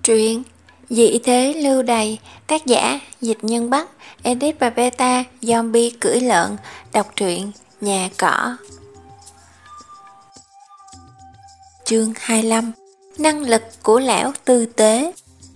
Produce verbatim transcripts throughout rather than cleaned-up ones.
Truyện Dị thế lưu đày, tác giả Dịch Nhân Bắc, edit và beta Zombie cưỡi lợn. Đọc truyện Nhà Cỏ. Chương hai mươi lăm. Năng lực của lão tư tế.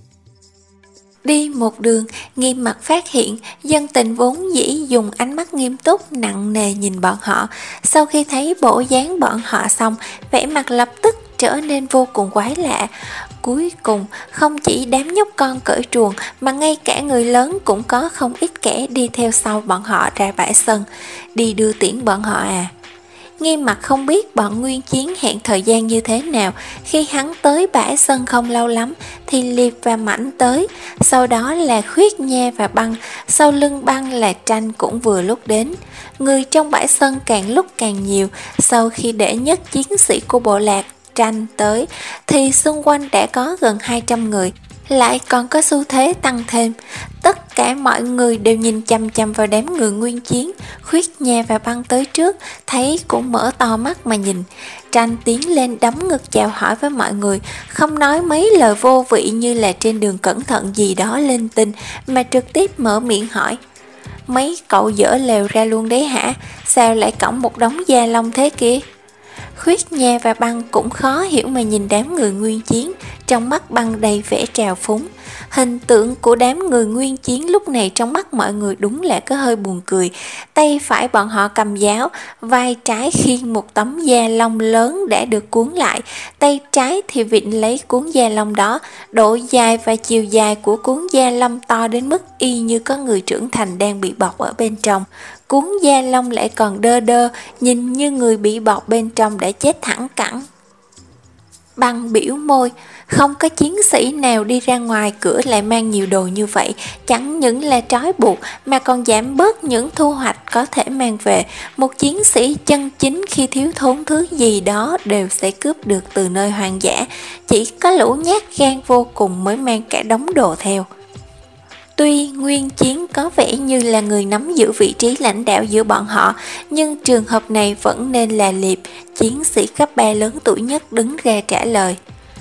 Đi một đường, Nghiêm Mặt phát hiện dân tình vốn dĩ dùng ánh mắt nghiêm túc nặng nề nhìn bọn họ. Sau khi thấy bộ dáng bọn họ xong, vẻ mặt lập tức trở nên vô cùng quái lạ. Cuối cùng, không chỉ đám nhóc con cởi truồng mà ngay cả người lớn cũng có không ít kẻ đi theo sau bọn họ ra bãi sân. Đi đưa tiễn bọn họ à? Nghiêm Mặt không biết bọn Nguyên Chiến hẹn thời gian như thế nào. Khi hắn tới bãi sân không lâu lắm thì Liệp và Mảnh tới, sau đó là Khuyết Nha và Băng, sau lưng Băng là Tranh cũng vừa lúc đến. Người trong bãi sân càng lúc càng nhiều. Sau khi đệ nhất chiến sĩ của bộ lạc Tranh tới thì xung quanh đã có gần hai trăm người, lại còn có xu thế tăng thêm. Tất cả mọi người đều nhìn chăm chăm vào đám người Nguyên Chiến. Khuyết Nha và Băng tới trước, thấy cũng mở to mắt mà nhìn. Tranh tiến lên đấm ngực chào hỏi với mọi người, không nói mấy lời vô vị như là trên đường cẩn thận gì đó linh tinh, mà trực tiếp mở miệng hỏi: mấy cậu dở lều ra luôn đấy hả? Sao lại cõng một đống da lông thế kia? Khuyết Nha và Băng cũng khó hiểu mà nhìn đám người Nguyên Chiến, trong mắt Băng đầy vẻ trào phúng. Hình tượng của đám người Nguyên Chiến lúc này trong mắt mọi người đúng là có hơi buồn cười. Tay phải bọn họ cầm giáo, vai trái khiêng một tấm da lông lớn đã được cuốn lại, tay trái thì vịn lấy cuốn da lông đó. Độ dài và chiều dài của cuốn da lông to đến mức y như có người trưởng thành đang bị bọc ở bên trong. Cuốn da lông lại còn đơ đơ, nhìn như người bị bọc bên trong đã chết thẳng cẳng. Băng biểu môi, không có chiến sĩ nào đi ra ngoài cửa lại mang nhiều đồ như vậy, chẳng những là trói buộc mà còn giảm bớt những thu hoạch có thể mang về. Một chiến sĩ chân chính khi thiếu thốn thứ gì đó đều sẽ cướp được từ nơi hoang dã, chỉ có lũ nhát gan vô cùng mới mang cả đống đồ theo. Tuy Nguyên Chiến có vẻ như là người nắm giữ vị trí lãnh đạo giữa bọn họ, nhưng trường hợp này vẫn nên là Liệp, chiến sĩ cấp ba lớn tuổi nhất đứng ra trả lời.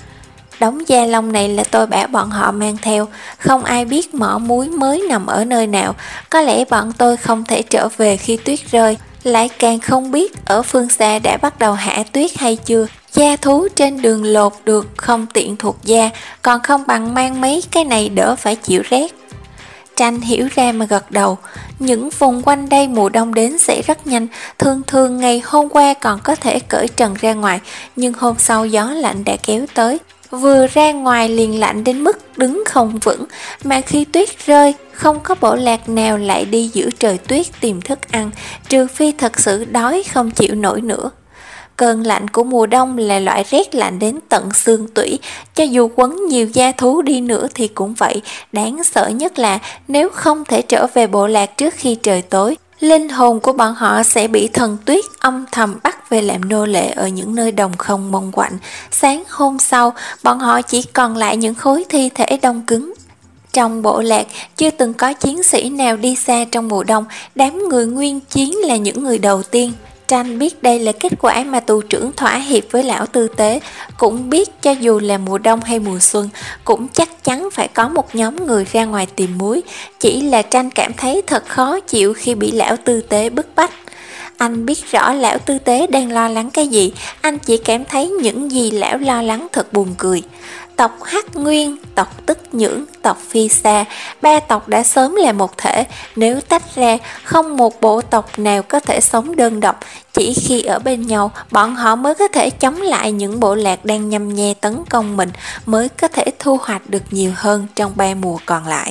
Đống da lông này là tôi bảo bọn họ mang theo, không ai biết mỏ muối mới nằm ở nơi nào. Có lẽ bọn tôi không thể trở về khi tuyết rơi, lại càng không biết ở phương xa đã bắt đầu hạ tuyết hay chưa. Da thú trên đường lột được không tiện thuộc da, còn không bằng mang mấy cái này đỡ phải chịu rét. Tranh hiểu ra mà gật đầu. Những vùng quanh đây mùa đông đến sẽ rất nhanh. Thường thường ngày hôm qua còn có thể cởi trần ra ngoài, nhưng hôm sau gió lạnh đã kéo tới. Vừa ra ngoài liền lạnh đến mức đứng không vững. Mà khi tuyết rơi, không có bộ lạc nào lại đi giữa trời tuyết tìm thức ăn, trừ phi thật sự đói không chịu nổi nữa. Cơn lạnh của mùa đông là loại rét lạnh đến tận xương tủy, cho dù quấn nhiều da thú đi nữa thì cũng vậy. Đáng sợ nhất là nếu không thể trở về bộ lạc trước khi trời tối, linh hồn của bọn họ sẽ bị thần tuyết âm thầm bắt về làm nô lệ ở những nơi đồng không mông quạnh. Sáng hôm sau, bọn họ chỉ còn lại những khối thi thể đông cứng. Trong bộ lạc, chưa từng có chiến sĩ nào đi xa trong mùa đông, đám người Nguyên Chiến là những người đầu tiên. Tranh biết đây là kết quả mà tù trưởng thỏa hiệp với lão tư tế, cũng biết cho dù là mùa đông hay mùa xuân, cũng chắc chắn phải có một nhóm người ra ngoài tìm muối. Chỉ là Tranh cảm thấy thật khó chịu khi bị lão tư tế bức bách. Anh biết rõ lão tư tế đang lo lắng cái gì, anh chỉ cảm thấy những gì lão lo lắng thật buồn cười. Tộc Hắc Nguyên, tộc Tức Nhưỡng, tộc Phi Sa, ba tộc đã sớm là một thể. Nếu tách ra, không một bộ tộc nào có thể sống đơn độc. Chỉ khi ở bên nhau, bọn họ mới có thể chống lại những bộ lạc đang nhăm nhe tấn công mình, mới có thể thu hoạch được nhiều hơn trong ba mùa còn lại.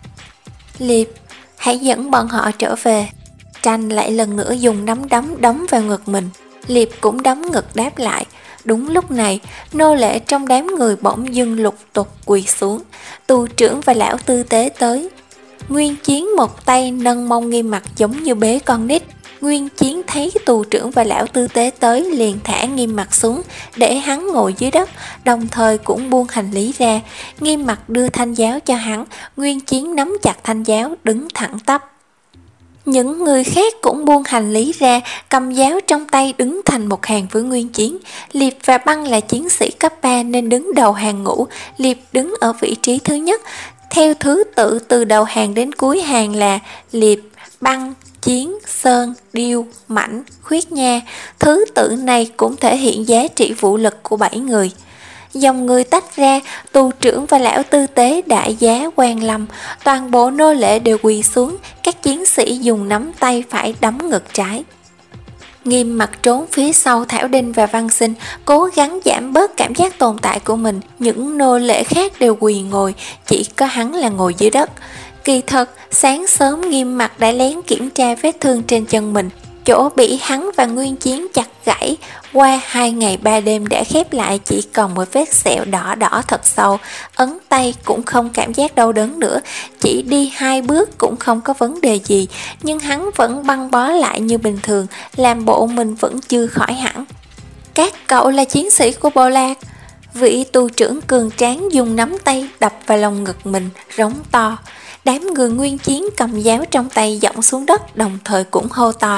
Liệp, hãy dẫn bọn họ trở về. Tranh lại lần nữa dùng nắm đấm đấm vào ngực mình. Liệp cũng đấm ngực đáp lại. Đúng lúc này, nô lệ trong đám người bỗng dưng lục tục quỳ xuống. Tù trưởng và lão tư tế tới. Nguyên Chiến một tay nâng mông Nghiêm Mặt giống như bế con nít. Nguyên Chiến thấy tù trưởng và lão tư tế tới liền thả Nghiêm Mặt xuống, để hắn ngồi dưới đất, đồng thời cũng buông hành lý ra. Nghiêm Mặt đưa thanh giáo cho hắn, Nguyên Chiến nắm chặt thanh giáo, đứng thẳng tắp. Những người khác cũng buông hành lý ra, cầm giáo trong tay đứng thành một hàng với Nguyên Chiến. Liệp và Băng là chiến sĩ cấp ba nên đứng đầu hàng ngũ, Liệp đứng ở vị trí thứ nhất. Theo thứ tự từ đầu hàng đến cuối hàng là Liệp, Băng, Chiến, Sơn, Điêu, Mãnh, Khuyết Nha. Thứ tự này cũng thể hiện giá trị vũ lực của bảy người. Dòng người tách ra, tù trưởng và lão tư tế đại giá Quan Lâm, toàn bộ nô lệ đều quỳ xuống, các chiến sĩ dùng nắm tay phải đấm ngực trái. Nghiêm mặt trốn phía sau Thảo Đinh và Văn Sinh, cố gắng giảm bớt cảm giác tồn tại của mình. Những nô lệ khác đều quỳ ngồi, chỉ có hắn là ngồi dưới đất. Kỳ thật, sáng sớm Nghiêm mặt đã lén kiểm tra vết thương trên chân mình, chỗ bị hắn và Nguyên Chiến chặt gãy. Qua hai ngày ba đêm đã khép lại, chỉ còn một vết sẹo đỏ đỏ thật sâu. Ấn tay cũng không cảm giác đau đớn nữa, chỉ đi hai bước cũng không có vấn đề gì. Nhưng hắn vẫn băng bó lại như bình thường, làm bộ mình vẫn chưa khỏi hẳn. Các cậu là chiến sĩ của Bộ Lạc. Vị tù trưởng cường tráng dùng nắm tay đập vào lồng ngực mình, rống to. Đám người Nguyên Chiến cầm giáo trong tay giọng xuống đất, đồng thời cũng hô to: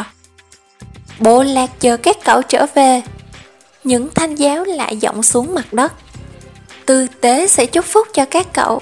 Bộ Lạc chờ các cậu trở về. Những thanh giáo lại giọng xuống mặt đất: Tư tế sẽ chúc phúc cho các cậu.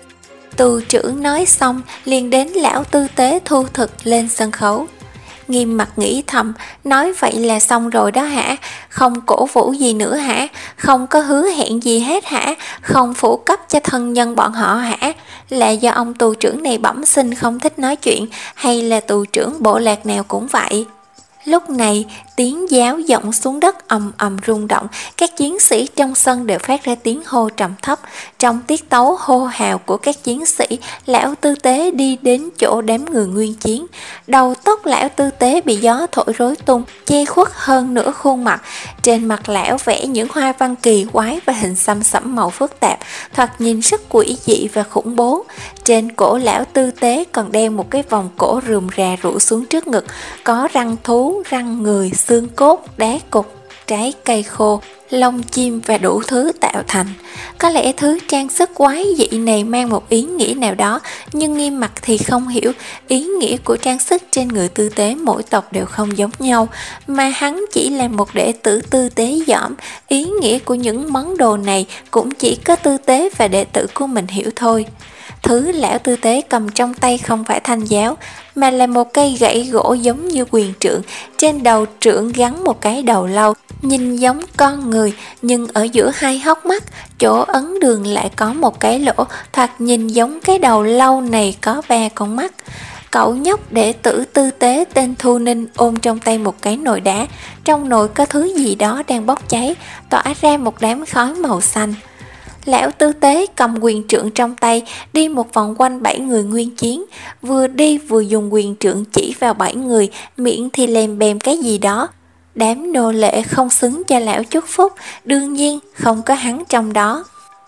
Tù trưởng nói xong liền đến lão tư tế thu thực lên sân khấu. Nghiêm mặt nghĩ thầm, nói vậy là xong rồi đó hả? Không cổ vũ gì nữa hả? Không có hứa hẹn gì hết hả? Không phủ cấp cho thân nhân bọn họ hả? Là do ông tù trưởng này bẩm sinh không thích nói chuyện, hay là tù trưởng Bộ Lạc nào cũng vậy? Lúc này, tiếng giáo vọng xuống đất ầm ầm rung động, các chiến sĩ trong sân đều phát ra tiếng hô trầm thấp. Trong tiết tấu hô hào của các chiến sĩ, lão tư tế đi đến chỗ đám người Nguyên Chiến. Đầu tóc lão tư tế bị gió thổi rối tung, che khuất hơn nửa khuôn mặt. Trên mặt lão vẽ những hoa văn kỳ quái và hình xăm sẫm màu phức tạp, thoạt nhìn rất quỷ dị và khủng bố. Trên cổ lão tư tế còn đeo một cái vòng cổ rườm rà rủ xuống trước ngực, có răng thú, răng người, xương cốt, đá cục, trái cây khô, lông chim và đủ thứ tạo thành. Có lẽ thứ trang sức quái dị này mang một ý nghĩa nào đó, nhưng Nghiêm mặt thì không hiểu. Ý nghĩa của trang sức trên người tư tế mỗi tộc đều không giống nhau, mà hắn chỉ là một đệ tử tư tế dỏm. Ý nghĩa của những món đồ này cũng chỉ có tư tế và đệ tử của mình hiểu thôi. Thứ lão tư tế cầm trong tay không phải thanh giáo, mà là một cây gậy gỗ giống như quyền trượng. Trên đầu trượng gắn một cái đầu lâu, nhìn giống con người, nhưng ở giữa hai hốc mắt, chỗ ấn đường lại có một cái lỗ, thoạt nhìn giống cái đầu lâu này có ba con mắt. Cậu nhóc đệ tử tư tế tên Thu Ninh ôm trong tay một cái nồi đá, trong nồi có thứ gì đó đang bốc cháy, tỏa ra một đám khói màu xanh. Lão tư tế cầm quyền trượng trong tay, đi một vòng quanh bảy người Nguyên Chiến, vừa đi vừa dùng quyền trượng chỉ vào bảy người, miệng thì lèm bèm cái gì đó. Đám nô lệ không xứng cho lão chúc phúc, đương nhiên không có hắn trong đó.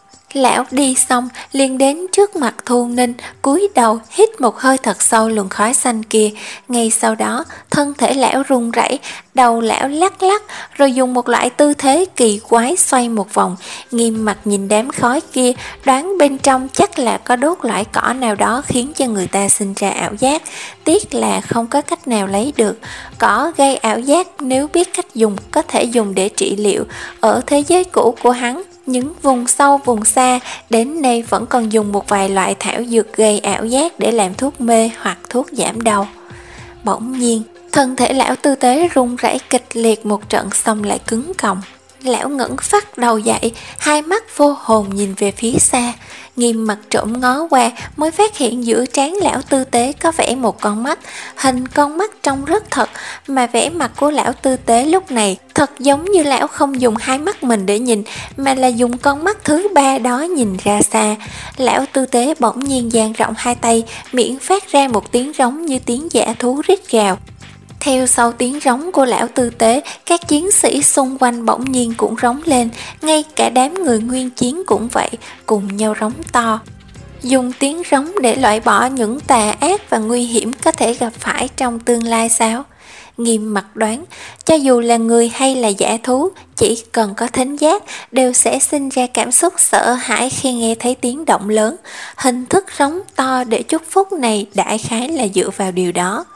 Lão đi xong liền đến trước mặt Thu Ninh, cúi đầu hít một hơi thật sâu luồng khói xanh kia. Ngay sau đó thân thể lão run rẩy, đầu lão lắc lắc, rồi dùng một loại tư thế kỳ quái xoay một vòng. Nghiêm mặt nhìn đám khói kia, đoán bên trong chắc là có đốt loại cỏ nào đó khiến cho người ta sinh ra ảo giác. Tiếc là không có cách nào lấy được. Cỏ gây ảo giác nếu biết cách dùng có thể dùng để trị liệu. Ở thế giới cũ của hắn, những vùng sâu vùng xa đến nay vẫn còn dùng một vài loại thảo dược gây ảo giác để làm thuốc mê hoặc thuốc giảm đau. Bỗng nhiên, thân thể lão tư tế run rẩy kịch liệt một trận, xong lại cứng còng. Lão ngẩng phát đầu dậy, hai mắt vô hồn nhìn về phía xa. Nghiêm mặt trộm ngó qua mới phát hiện giữa trán lão tư tế có vẽ một con mắt. Hình con mắt trông rất thật, mà vẻ mặt của lão tư tế lúc này thật giống như lão không dùng hai mắt mình để nhìn, mà là dùng con mắt thứ ba đó nhìn ra xa. Lão tư tế bỗng nhiên dang rộng hai tay, miệng phát ra một tiếng rống như tiếng dã thú rít gào. Theo sau tiếng rống của lão tư tế, các chiến sĩ xung quanh bỗng nhiên cũng rống lên, ngay cả đám người Nguyên Chiến cũng vậy, cùng nhau rống to. Dùng tiếng rống để loại bỏ những tà ác và nguy hiểm có thể gặp phải trong tương lai sao? Nghiêm mặt đoán, cho dù là người hay là dã thú, chỉ cần có thính giác đều sẽ sinh ra cảm xúc sợ hãi khi nghe thấy tiếng động lớn. Hình thức rống to để chúc phúc này đại khái là dựa vào điều đó.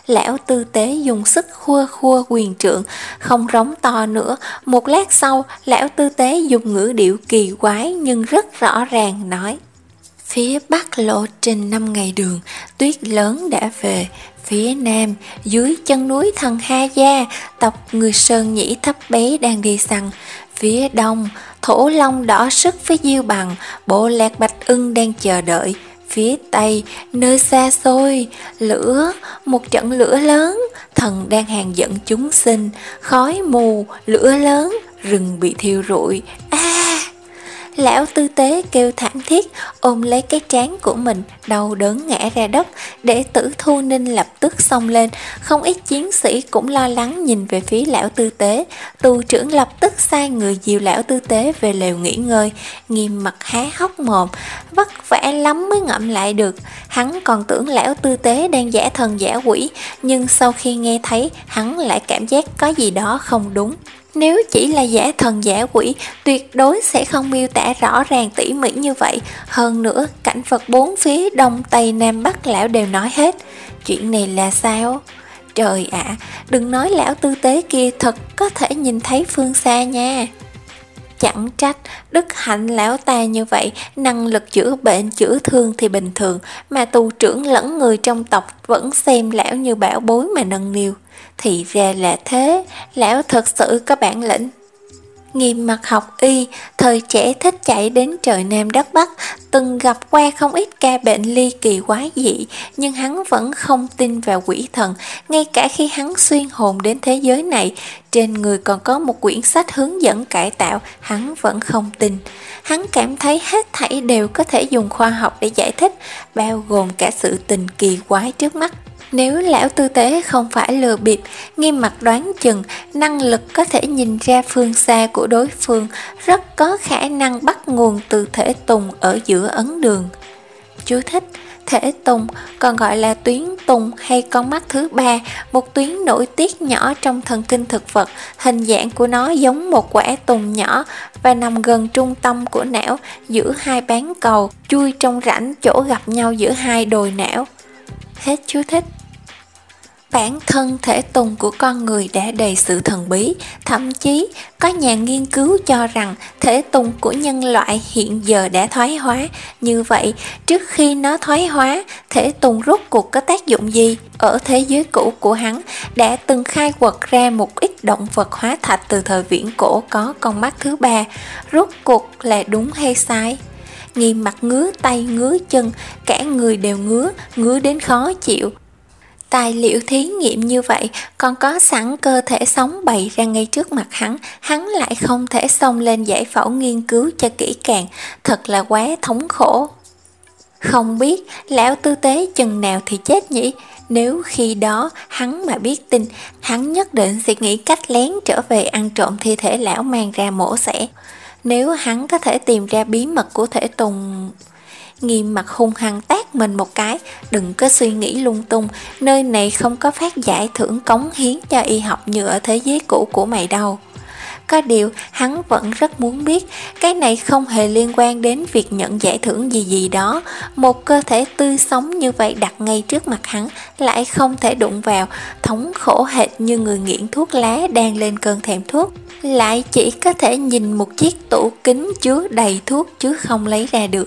Lão tư tế dùng sức khua khua quyền trượng, không rống to nữa. Một lát sau, lão tư tế dùng ngữ điệu kỳ quái nhưng rất rõ ràng nói: phía bắc lộ trình năm ngày đường, tuyết lớn đã về. Phía nam, dưới chân núi thần Ha Gia, tộc người Sơn Nhĩ thấp bé đang đi săn. Phía đông, thổ long đỏ sức với diêu bằng, bộ lạc bạch ưng đang chờ đợi. Phía tây, nơi xa xôi, lửa, một trận lửa lớn, thần đang hàng dẫn chúng sinh, khói mù, lửa lớn, rừng bị thiêu rụi. A à! Lão tư tế kêu thảm thiết, ôm lấy cái trán của mình, đau đớn ngã ra đất. Đệ tử Thu Ninh lập tức xông lên, không ít chiến sĩ cũng lo lắng nhìn về phía lão tư tế. Tù trưởng lập tức sai người dìu lão tư tế về lều nghỉ ngơi. Nghiêm mặt há hốc mồm, vất vả lắm mới ngậm lại được. Hắn còn tưởng lão tư tế đang giả thần giả quỷ, nhưng sau khi nghe thấy, hắn lại cảm giác có gì đó không đúng. Nếu chỉ là giả thần giả quỷ, tuyệt đối sẽ không miêu tả rõ ràng tỉ mỉ như vậy. Hơn nữa, cảnh vật bốn phía đông tây nam bắc lão đều nói hết. Chuyện này là sao? Trời ạ, à, đừng nói lão tư tế kia thật có thể nhìn thấy phương xa nha. Chẳng trách, đức hạnh lão ta như vậy, năng lực chữa bệnh chữa thương thì bình thường, mà tù trưởng lẫn người trong tộc vẫn xem lão như bảo bối mà nâng niu. Thì ra là thế, lão thật sự có bản lĩnh. Nghiêm mặt học y, thời trẻ thích chạy đến trời Nam đất Bắc, từng gặp qua không ít ca bệnh ly kỳ quái dị, nhưng hắn vẫn không tin vào quỷ thần. Ngay cả khi hắn xuyên hồn đến thế giới này, trên người còn có một quyển sách hướng dẫn cải tạo, hắn vẫn không tin. Hắn cảm thấy hết thảy đều có thể dùng khoa học để giải thích, bao gồm cả sự tình kỳ quái trước mắt. Nếu lão tư tế không phải lừa bịp, Nghiêm mặt đoán chừng năng lực có thể nhìn ra phương xa của đối phương, rất có khả năng bắt nguồn từ thể tùng ở giữa ấn đường. Chú thích: thể tùng còn gọi là tuyến tùng hay con mắt thứ ba, một tuyến nổi tiết nhỏ trong thần kinh thực vật. Hình dạng của nó giống một quả tùng nhỏ và nằm gần trung tâm của não, giữa hai bán cầu, chui trong rãnh chỗ gặp nhau giữa hai đồi não. Hết chú thích. Bản thân thể tùng của con người đã đầy sự thần bí, thậm chí có nhà nghiên cứu cho rằng thể tùng của nhân loại hiện giờ đã thoái hóa. Như vậy, trước khi nó thoái hóa, thể tùng rốt cuộc có tác dụng gì? Ở thế giới cũ của hắn, đã từng khai quật ra một ít động vật hóa thạch từ thời viễn cổ có con mắt thứ ba. Rốt cuộc là đúng hay sai? Nghiêm mặt ngứa tay ngứa chân, cả người đều ngứa, ngứa đến khó chịu. Tài liệu thí nghiệm như vậy còn có sẵn cơ thể sống bày ra ngay trước mặt hắn, hắn lại không thể xông lên giải phẫu nghiên cứu cho kỹ càng, thật là quá thống khổ. Không biết lão tư tế chừng nào thì chết nhỉ? Nếu khi đó hắn mà biết tin, hắn nhất định sẽ nghĩ cách lén trở về ăn trộm thi thể lão mang ra mổ xẻ. Nếu hắn có thể tìm ra bí mật của thể tùng... Nghiêm mặt hung hăng tát mình một cái, đừng có suy nghĩ lung tung, nơi này không có phát giải thưởng cống hiến cho y học như ở thế giới cũ của mày đâu. Có điều, hắn vẫn rất muốn biết, cái này không hề liên quan đến việc nhận giải thưởng gì gì đó. Một cơ thể tươi sống như vậy đặt ngay trước mặt hắn, lại không thể đụng vào, thống khổ hệt như người nghiện thuốc lá đang lên cơn thèm thuốc. Lại chỉ có thể nhìn một chiếc tủ kính chứa đầy thuốc chứ không lấy ra được.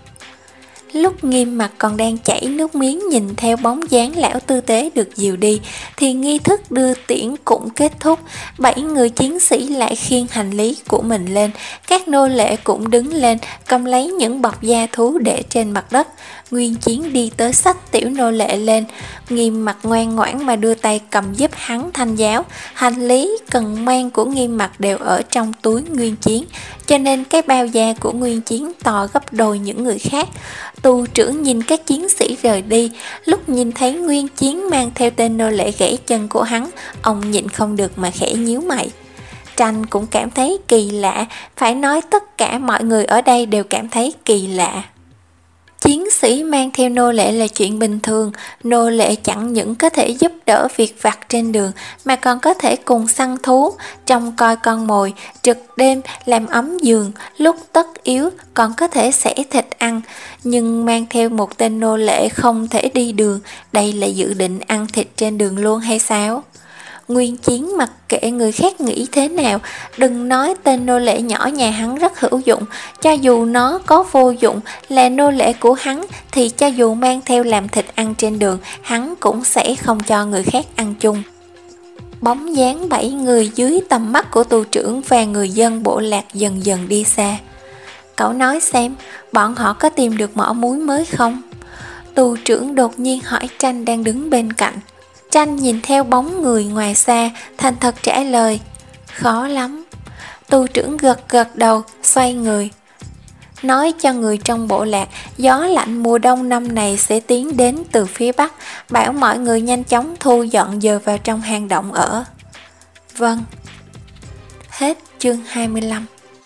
Lúc Nghiêm mặt còn đang chảy nước miếng nhìn theo bóng dáng lão tư tế được dìu đi, thì nghi thức đưa tiễn cũng kết thúc. Bảy người chiến sĩ lại khiêng hành lý của mình lên, các nô lệ cũng đứng lên, cầm lấy những bọc da thú để trên mặt đất. Nguyên Chiến đi tới xách tiểu nô lệ lên, Nghiêm mặt ngoan ngoãn mà đưa tay cầm giúp hắn thanh giáo. Hành lý cần mang của Nghiêm mặt đều ở trong túi Nguyên Chiến, cho nên cái bao da của Nguyên Chiến to gấp đôi những người khác. Tù trưởng nhìn các chiến sĩ rời đi, lúc nhìn thấy Nguyên Chiến mang theo tên nô lệ gãy chân của hắn, ông nhịn không được mà khẽ nhíu mày. Tranh cũng cảm thấy kỳ lạ, phải nói tất cả mọi người ở đây đều cảm thấy kỳ lạ. Chiến sĩ mang theo nô lệ là chuyện bình thường. Nô lệ chẳng những có thể giúp đỡ việc vặt trên đường mà còn có thể cùng săn thú, trông coi con mồi, trực đêm làm ấm giường, lúc tất yếu còn có thể xẻ thịt ăn. Nhưng mang theo một tên nô lệ không thể đi đường, đây là dự định ăn thịt trên đường luôn hay sao? Nguyên Chiến mặc kệ người khác nghĩ thế nào, đừng nói tên nô lệ nhỏ nhà hắn rất hữu dụng, cho dù nó có vô dụng là nô lệ của hắn thì cho dù mang theo làm thịt ăn trên đường, hắn cũng sẽ không cho người khác ăn chung. Bóng dáng bảy người dưới tầm mắt của tù trưởng và người dân bộ lạc dần dần đi xa. Cậu nói xem, bọn họ có tìm được mỏ muối mới không? Tù trưởng đột nhiên hỏi Tranh đang đứng bên cạnh. Tranh nhìn theo bóng người ngoài xa, thành thật trả lời, khó lắm. Tù trưởng gật gật đầu, xoay người. Nói cho người trong bộ lạc, gió lạnh mùa đông năm này sẽ tiến đến từ phía bắc, bảo mọi người nhanh chóng thu dọn dời vào trong hang động ở. Vâng. Hết chương hai mươi lăm.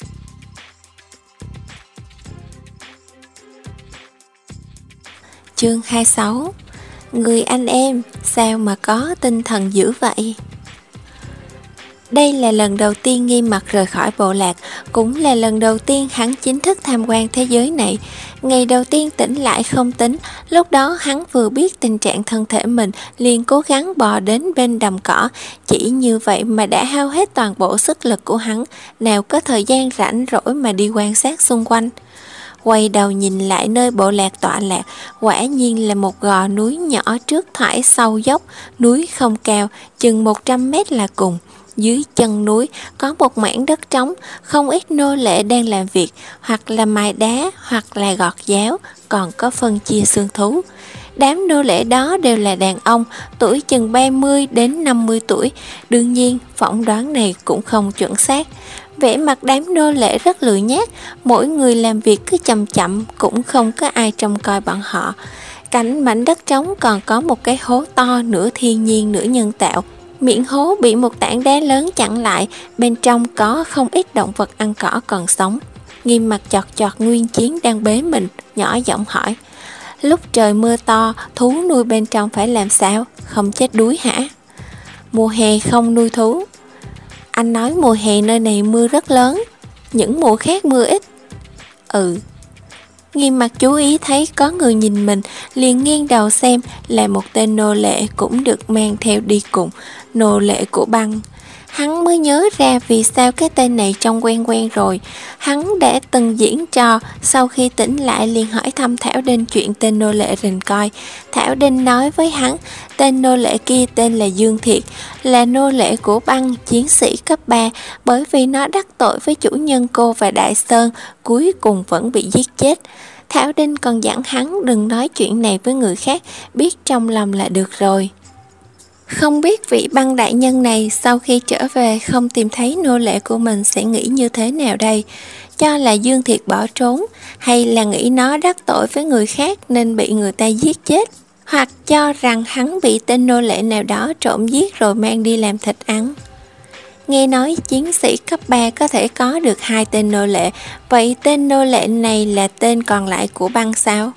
Chương hai mươi sáu. Người anh em, sao mà có tinh thần dữ vậy? Đây là lần đầu tiên Nghiêm Mặc rời khỏi bộ lạc, cũng là lần đầu tiên hắn chính thức tham quan thế giới này. Ngày đầu tiên tỉnh lại không tính, lúc đó hắn vừa biết tình trạng thân thể mình liền cố gắng bò đến bên đầm cỏ, chỉ như vậy mà đã hao hết toàn bộ sức lực của hắn, nào có thời gian rảnh rỗi mà đi quan sát xung quanh. Quay đầu nhìn lại nơi bộ lạc tọa lạc, quả nhiên là một gò núi nhỏ trước thoải sâu dốc, núi không cao, chừng một trăm mét là cùng. Dưới chân núi có một mảng đất trống, không ít nô lệ đang làm việc, hoặc là mài đá, hoặc là gọt giáo, còn có phân chia xương thú. Đám nô lệ đó đều là đàn ông, tuổi chừng ba mươi đến năm mươi tuổi, đương nhiên phỏng đoán này cũng không chuẩn xác. Vẻ mặt đám nô lệ rất lười nhác, mỗi người làm việc cứ chậm chậm, cũng không có ai trông coi bọn họ. Cạnh mảnh đất trống còn có một cái hố to nửa thiên nhiên nửa nhân tạo. Miệng hố bị một tảng đá lớn chặn lại, bên trong có không ít động vật ăn cỏ còn sống. Nghiêm Mặc chọt chọt Nguyên Chiến đang bế mình, nhỏ giọng hỏi. Lúc trời mưa to, thú nuôi bên trong phải làm sao? Không chết đuối hả? Mùa hè không nuôi thú. Anh nói mùa hè nơi này mưa rất lớn, những mùa khác mưa ít. Ừ. Nghiêm Mặc chú ý thấy có người nhìn mình, liền nghiêng đầu xem, là một tên nô lệ cũng được mang theo đi cùng, nô lệ của Băng. Hắn mới nhớ ra vì sao cái tên này trông quen quen rồi. Hắn đã từng diễn trò, sau khi tỉnh lại liền hỏi thăm Thảo Đinh chuyện tên nô lệ rình coi. Thảo Đinh nói với hắn, tên nô lệ kia tên là Dương Thiệt, là nô lệ của Băng, chiến sĩ cấp ba, bởi vì nó đắc tội với chủ nhân cô và Đại Sơn, cuối cùng vẫn bị giết chết. Thảo Đinh còn dặn hắn đừng nói chuyện này với người khác, biết trong lòng là được rồi. Không biết vị Băng đại nhân này sau khi trở về không tìm thấy nô lệ của mình sẽ nghĩ như thế nào đây? Cho là Dương Thiệt bỏ trốn, hay là nghĩ nó đắc tội với người khác nên bị người ta giết chết? Hoặc cho rằng hắn bị tên nô lệ nào đó trộm giết rồi mang đi làm thịt ăn? Nghe nói chiến sĩ cấp ba có thể có được hai tên nô lệ, vậy tên nô lệ này là tên còn lại của Băng sao?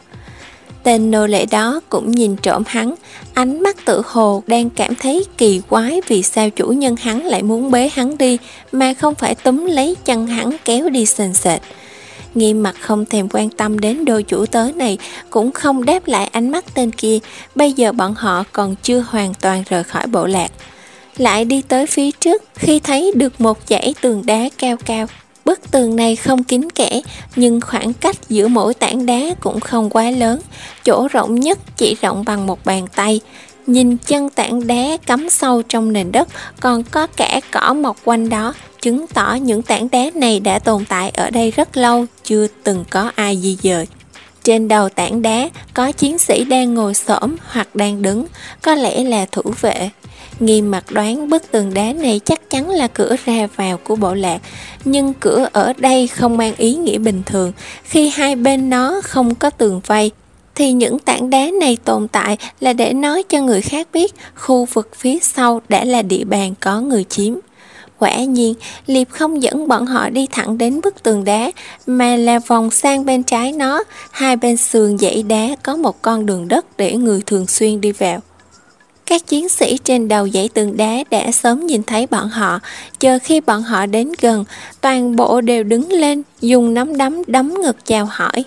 Tên nô lệ đó cũng nhìn trộm hắn, ánh mắt tự hồ đang cảm thấy kỳ quái vì sao chủ nhân hắn lại muốn bế hắn đi mà không phải túm lấy chân hắn kéo đi sền sệt. Nghiêm Mặc không thèm quan tâm đến đôi chủ tớ này, cũng không đáp lại ánh mắt tên kia, bây giờ bọn họ còn chưa hoàn toàn rời khỏi bộ lạc. Lại đi tới phía trước khi thấy được một dãy tường đá cao cao. Bức tường này không kín kẽ, nhưng khoảng cách giữa mỗi tảng đá cũng không quá lớn, chỗ rộng nhất chỉ rộng bằng một bàn tay. Nhìn chân tảng đá cắm sâu trong nền đất, còn có cả cỏ mọc quanh đó, chứng tỏ những tảng đá này đã tồn tại ở đây rất lâu, chưa từng có ai di dời. Trên đầu tảng đá có chiến sĩ đang ngồi xổm hoặc đang đứng, có lẽ là thủ vệ. Nghiêm Mặc đoán bức tường đá này chắc chắn là cửa ra vào của bộ lạc, nhưng cửa ở đây không mang ý nghĩa bình thường. Khi hai bên nó không có tường vây, thì những tảng đá này tồn tại là để nói cho người khác biết khu vực phía sau đã là địa bàn có người chiếm. Quả nhiên, Liệp không dẫn bọn họ đi thẳng đến bức tường đá, mà là vòng sang bên trái nó, hai bên sườn dãy đá có một con đường đất để người thường xuyên đi vào. Các chiến sĩ trên đầu dãy tường đá đã sớm nhìn thấy bọn họ, chờ khi bọn họ đến gần, toàn bộ đều đứng lên, dùng nắm đấm đấm ngực chào hỏi.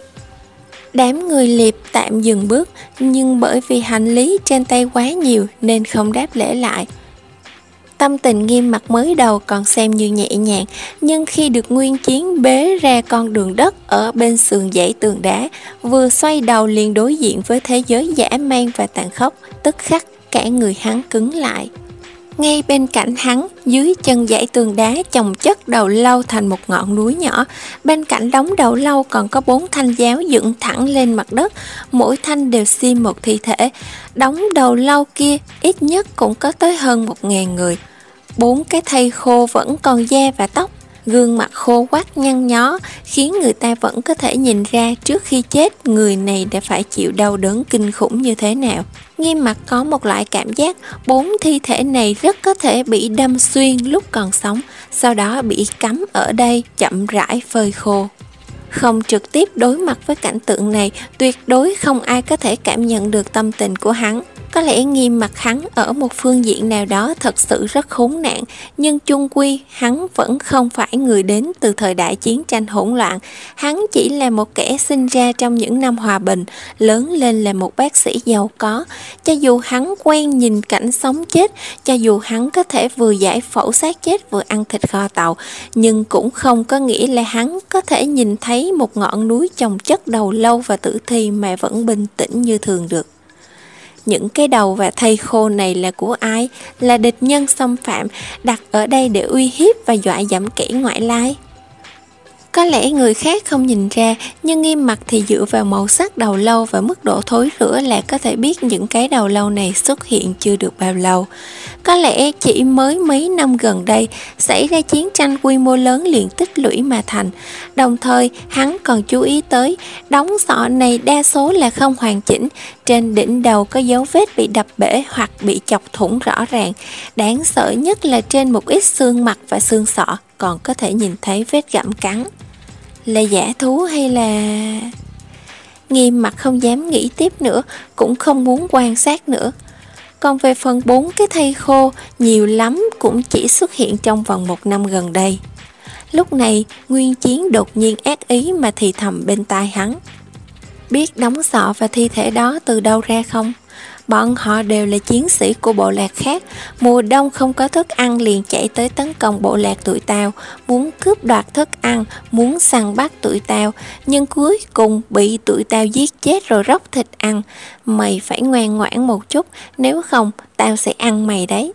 Đám người Liệp tạm dừng bước, nhưng bởi vì hành lý trên tay quá nhiều nên không đáp lễ lại. Tâm tình Nghiêm Mặc mới đầu còn xem như nhẹ nhàng, nhưng khi được Nguyên Chiến bế ra con đường đất ở bên sườn dãy tường đá, vừa xoay đầu liền đối diện với thế giới dã man và tàn khốc, tức khắc cả người hắn cứng lại. Ngay bên cạnh hắn, dưới chân dãy tường đá chồng chất đầu lâu thành một ngọn núi nhỏ. Bên cạnh đống đầu lâu còn có bốn thanh giáo dựng thẳng lên mặt đất, mỗi thanh đều xiêm một thi thể. Đống đầu lâu kia ít nhất cũng có tới hơn một ngàn người. Bốn cái thây khô vẫn còn da và tóc, gương mặt khô quắt nhăn nhó, khiến người ta vẫn có thể nhìn ra trước khi chết người này đã phải chịu đau đớn kinh khủng như thế nào. Nghiêm Mặc có một loại cảm giác bốn thi thể này rất có thể bị đâm xuyên lúc còn sống, sau đó bị cắm ở đây chậm rãi phơi khô. Không trực tiếp đối mặt với cảnh tượng này, tuyệt đối không ai có thể cảm nhận được tâm tình của hắn. Có lẽ Nghiêm Mặc hắn ở một phương diện nào đó thật sự rất khốn nạn, nhưng chung quy hắn vẫn không phải người đến từ thời đại chiến tranh hỗn loạn. Hắn chỉ là một kẻ sinh ra trong những năm hòa bình, lớn lên là một bác sĩ giàu có. Cho dù hắn quen nhìn cảnh sống chết, cho dù hắn có thể vừa giải phẫu xác chết vừa ăn thịt kho tàu, nhưng cũng không có nghĩa là hắn có thể nhìn thấy một ngọn núi chồng chất đầu lâu và tử thi mà vẫn bình tĩnh như thường được. Những cái đầu và thây khô này là của ai? Là địch nhân xâm phạm, đặt ở đây để uy hiếp và dọa dẫm kẻ ngoại lai. Có lẽ người khác không nhìn ra, nhưng Nghiêm Mặc thì dựa vào màu sắc đầu lâu và mức độ thối rữa là có thể biết những cái đầu lâu này xuất hiện chưa được bao lâu. Có lẽ chỉ mới mấy năm gần đây xảy ra chiến tranh quy mô lớn liền tích lũy mà thành. Đồng thời hắn còn chú ý tới đống sọ này đa số là không hoàn chỉnh, trên đỉnh đầu có dấu vết bị đập bể hoặc bị chọc thủng rõ ràng. Đáng sợ nhất là trên một ít xương mặt và xương sọ còn có thể nhìn thấy vết gặm cắn. Là giả thú hay là... Nghiêm Mặc không dám nghĩ tiếp nữa, cũng không muốn quan sát nữa. Còn về phần bốn cái thây khô, nhiều lắm cũng chỉ xuất hiện trong vòng một năm gần đây. Lúc này, Nguyên Chiến đột nhiên ác ý mà thì thầm bên tai hắn. Biết đống sọ và thi thể đó từ đâu ra không? Bọn họ đều là chiến sĩ của bộ lạc khác, mùa đông không có thức ăn liền chạy tới tấn công bộ lạc tụi tao, muốn cướp đoạt thức ăn, muốn săn bắt tụi tao, nhưng cuối cùng bị tụi tao giết chết rồi róc thịt ăn. Mày phải ngoan ngoãn một chút, nếu không tao sẽ ăn mày đấy.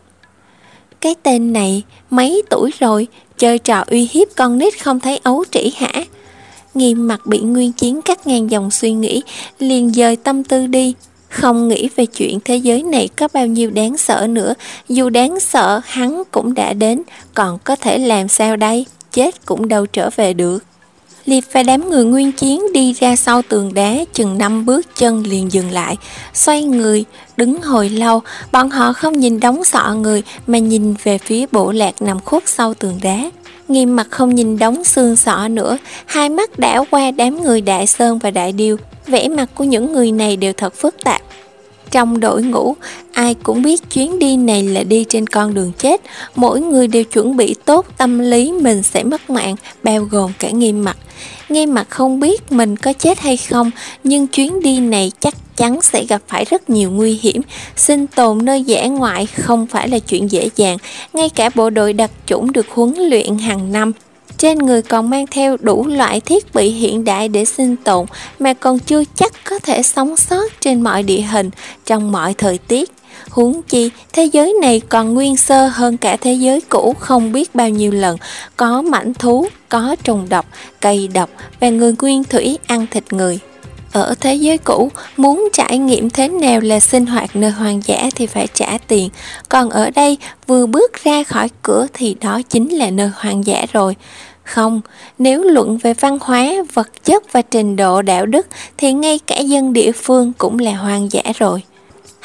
Cái tên này mấy tuổi rồi, chơi trò uy hiếp con nít không thấy ấu trĩ hả? Nghiêm Mặc bị Nguyên Chiến cắt ngang dòng suy nghĩ, liền dời tâm tư đi, không nghĩ về chuyện thế giới này có bao nhiêu đáng sợ nữa. Dù đáng sợ hắn cũng đã đến, còn có thể làm sao đây, chết cũng đâu trở về được. Liệp và đám người Nguyên Chiến đi ra sau tường đá chừng năm bước chân liền dừng lại, xoay người, đứng hồi lâu. Bọn họ không nhìn đống sọ người mà nhìn về phía bộ lạc nằm khuất sau tường đá. Nghiêm Mặc không nhìn đống xương sọ nữa, hai mắt đảo qua đám người Đại Sơn và Đại Điêu. Vẻ mặt của những người này đều thật phức tạp. Trong đội ngũ, ai cũng biết chuyến đi này là đi trên con đường chết, mỗi người đều chuẩn bị tốt tâm lý mình sẽ mất mạng, bao gồm cả Nghiêm Mặc. Nghiêm Mặc không biết mình có chết hay không, nhưng chuyến đi này chắc chắn sẽ gặp phải rất nhiều nguy hiểm. Sinh tồn nơi dã ngoại không phải là chuyện dễ dàng, ngay cả bộ đội đặc chủng được huấn luyện hàng năm, trên người còn mang theo đủ loại thiết bị hiện đại để sinh tồn, mà còn chưa chắc có thể sống sót trên mọi địa hình, trong mọi thời tiết. Huống chi, thế giới này còn nguyên sơ hơn cả thế giới cũ không biết bao nhiêu lần, có mãnh thú, có trùng độc, cây độc và người nguyên thủy ăn thịt người. Ở thế giới cũ, muốn trải nghiệm thế nào là sinh hoạt nơi hoang dã thì phải trả tiền, còn ở đây vừa bước ra khỏi cửa thì đó chính là nơi hoang dã rồi. Không, nếu luận về văn hóa, vật chất và trình độ đạo đức thì ngay cả dân địa phương cũng là hoang dã rồi.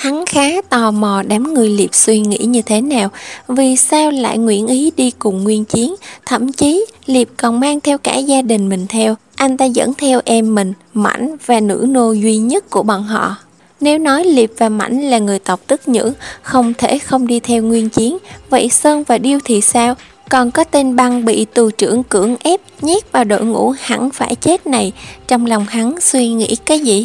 Hắn khá tò mò đám người Liệp suy nghĩ như thế nào, vì sao lại nguyện ý đi cùng Nguyên Chiến, thậm chí Liệp còn mang theo cả gia đình mình theo. Anh ta dẫn theo em mình, Mãnh và nữ nô duy nhất của bọn họ. Nếu nói Liệp và Mãnh là người tộc Tức Nhữ, không thể không đi theo Nguyên Chiến, vậy Sơn và Điêu thì sao? Còn có tên Băng bị tù trưởng cưỡng ép nhét vào đội ngũ hẳn phải chết này, trong lòng hắn suy nghĩ cái gì?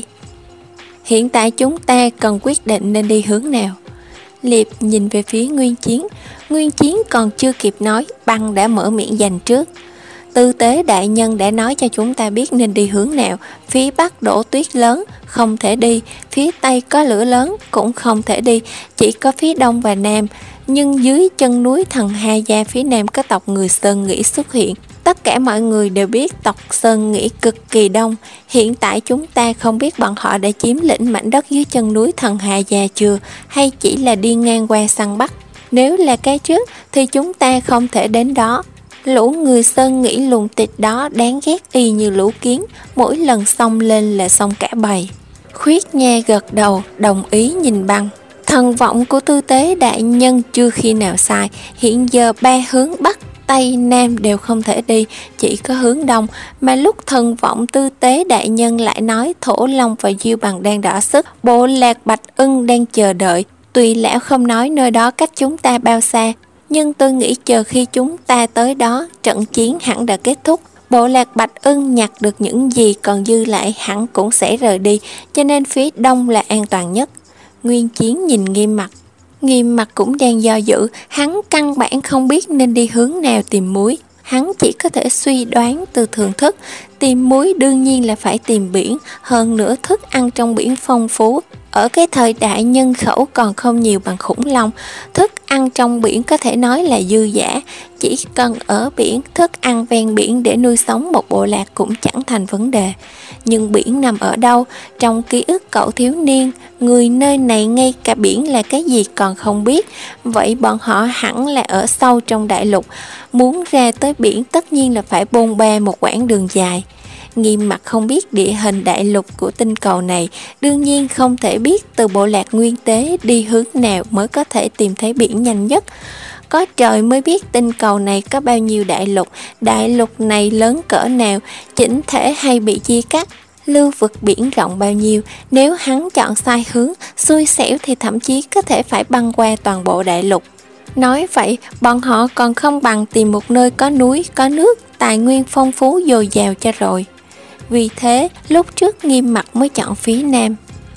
Hiện tại chúng ta cần quyết định nên đi hướng nào. Liệp nhìn về phía Nguyên Chiến. Nguyên Chiến còn chưa kịp nói, Băng đã mở miệng giành trước. Tư tế đại nhân đã nói cho chúng ta biết nên đi hướng nào. Phía bắc đổ tuyết lớn, không thể đi. Phía tây có lửa lớn, cũng không thể đi. Chỉ có phía đông và nam. Nhưng dưới chân núi Thần Hà Gia phía nam có tộc người Sơn Nghĩ xuất hiện. Tất cả mọi người đều biết tộc Sơn Nghĩ cực kỳ đông. Hiện tại chúng ta không biết bọn họ đã chiếm lĩnh mảnh đất dưới chân núi Thần Hà Gia chưa, hay chỉ là đi ngang qua săn bắt. Nếu là cái trước thì chúng ta không thể đến đó. Lũ người Sơn Nghĩ lùng tịch đó đáng ghét y như lũ kiến, mỗi lần xông lên là xông cả bầy. Khuyết Nha gật đầu, đồng ý nhìn Băng. Thần vọng của tư tế đại nhân chưa khi nào sai, hiện giờ ba hướng Bắc, Tây, Nam đều không thể đi, chỉ có hướng Đông, mà lúc thần vọng tư tế đại nhân lại nói Thổ Long và Diêu Bằng đang đỏ sức, bộ lạc Bạch Ưng đang chờ đợi. Tuy lão không nói nơi đó cách chúng ta bao xa, nhưng tôi nghĩ chờ khi chúng ta tới đó, trận chiến hẳn đã kết thúc. Bộ lạc Bạch Ưng nhặt được những gì còn dư lại hẳn cũng sẽ rời đi, cho nên phía đông là an toàn nhất. Nguyên Chiến nhìn Nghiêm Mặc. Nghiêm Mặc cũng đang do dự, hắn căn bản không biết nên đi hướng nào tìm muối. Hắn chỉ có thể suy đoán từ thưởng thức. Tìm muối đương nhiên là phải tìm biển, hơn nữa thức ăn trong biển phong phú. Ở cái thời đại nhân khẩu còn không nhiều bằng khủng long, thức ăn trong biển có thể nói là dư dả. Chỉ cần ở biển, thức ăn ven biển để nuôi sống một bộ lạc cũng chẳng thành vấn đề. Nhưng biển nằm ở đâu? Trong ký ức cậu thiếu niên, người nơi này ngay cả biển là cái gì còn không biết. Vậy bọn họ hẳn là ở sâu trong đại lục. Muốn ra tới biển tất nhiên là phải bôn ba một quãng đường dài. Nghiêm Mặc không biết địa hình đại lục của tinh cầu này, đương nhiên không thể biết từ bộ lạc Nguyên Tế đi hướng nào mới có thể tìm thấy biển nhanh nhất. Có trời mới biết tinh cầu này có bao nhiêu đại lục, đại lục này lớn cỡ nào, chỉnh thể hay bị chia cắt, lưu vực biển rộng bao nhiêu. Nếu hắn chọn sai hướng, xui xẻo thì thậm chí có thể phải băng qua toàn bộ đại lục. Nói vậy, bọn họ còn không bằng tìm một nơi có núi, có nước, tài nguyên phong phú dồi dào cho rồi. Vì thế, lúc trước Nghiêm Mặc mới chọn phía Nam.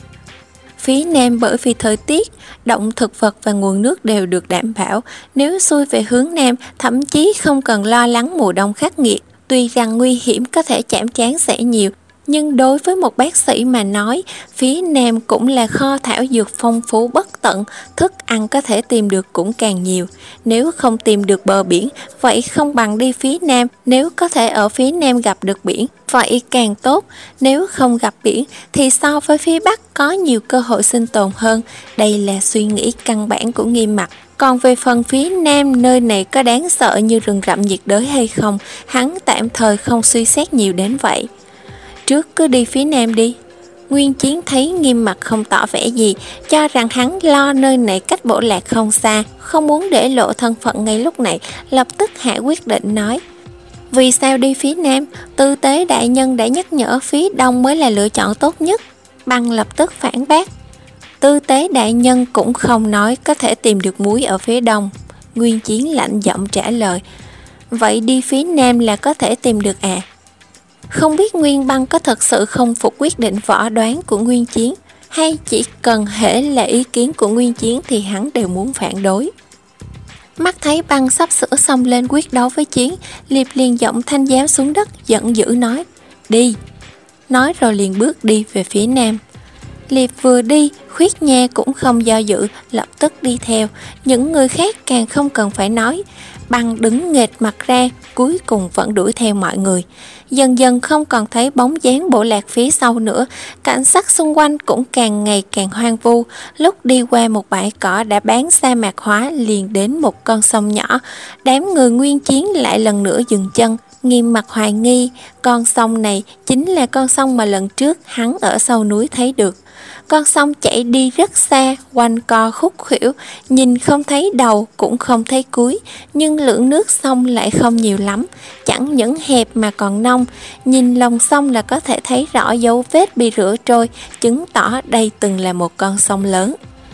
Phía Nam bởi vì thời tiết, động thực vật và nguồn nước đều được đảm bảo. Nếu xuôi về hướng Nam, thậm chí không cần lo lắng mùa đông khắc nghiệt. Tuy rằng nguy hiểm có thể chạm trán sẽ nhiều, nhưng đối với một bác sĩ mà nói, phía Nam cũng là kho thảo dược phong phú bất tận, thức ăn có thể tìm được cũng càng nhiều. Nếu không tìm được bờ biển, vậy không bằng đi phía Nam. Nếu có thể ở phía Nam gặp được biển, vậy càng tốt. Nếu không gặp biển, thì so với phía Bắc có nhiều cơ hội sinh tồn hơn. Đây là suy nghĩ căn bản của Nghiêm Mặc. Còn về phần phía Nam, nơi này có đáng sợ như rừng rậm nhiệt đới hay không, hắn tạm thời không suy xét nhiều đến vậy. Trước cứ đi phía Nam đi. Nguyên Chiến thấy Nghiêm Mặc không tỏ vẻ gì, cho rằng hắn lo nơi này cách bộ lạc không xa, không muốn để lộ thân phận ngay lúc này, lập tức hạ quyết định nói: vì sao đi phía Nam? Tư tế đại nhân đã nhắc nhở phía Đông mới là lựa chọn tốt nhất. Băng lập tức phản bác: tư tế đại nhân cũng không nói có thể tìm được muối ở phía Đông. Nguyên Chiến lạnh giọng trả lời: vậy đi phía Nam là có thể tìm được à? Không biết Nguyên Băng có thật sự không phục quyết định võ đoán của Nguyên Chiến, hay chỉ cần hễ là ý kiến của Nguyên Chiến thì hắn đều muốn phản đối. Mắt thấy Băng sắp sửa xông lên quyết đấu với Chiến, Liệp liền giọng thanh giáo xuống đất, giận dữ nói: đi! Nói rồi liền bước đi về phía Nam. Liệp vừa đi, Khuyết Nha cũng không do dự, lập tức đi theo. Những người khác càng không cần phải nói. Băng đứng nghệt mặt ra, cuối cùng vẫn đuổi theo mọi người. Dần dần không còn thấy bóng dáng bộ lạc phía sau nữa, cảnh sắc xung quanh cũng càng ngày càng hoang vu. Lúc đi qua một bãi cỏ đã bán sa mạc hóa, liền đến một con sông nhỏ. Đám người Nguyên Chiến lại lần nữa dừng chân. Nghiêm Mặc hoài nghi, con sông này chính là con sông mà lần trước hắn ở sau núi thấy được. Con sông chảy đi rất xa, quanh co khúc khuỷu, nhìn không thấy đầu cũng không thấy cuối, nhưng lượng nước sông lại không nhiều lắm, chẳng những hẹp mà còn nông. Nhìn lòng sông là có thể thấy rõ dấu vết bị rửa trôi, chứng tỏ đây từng là một con sông lớn.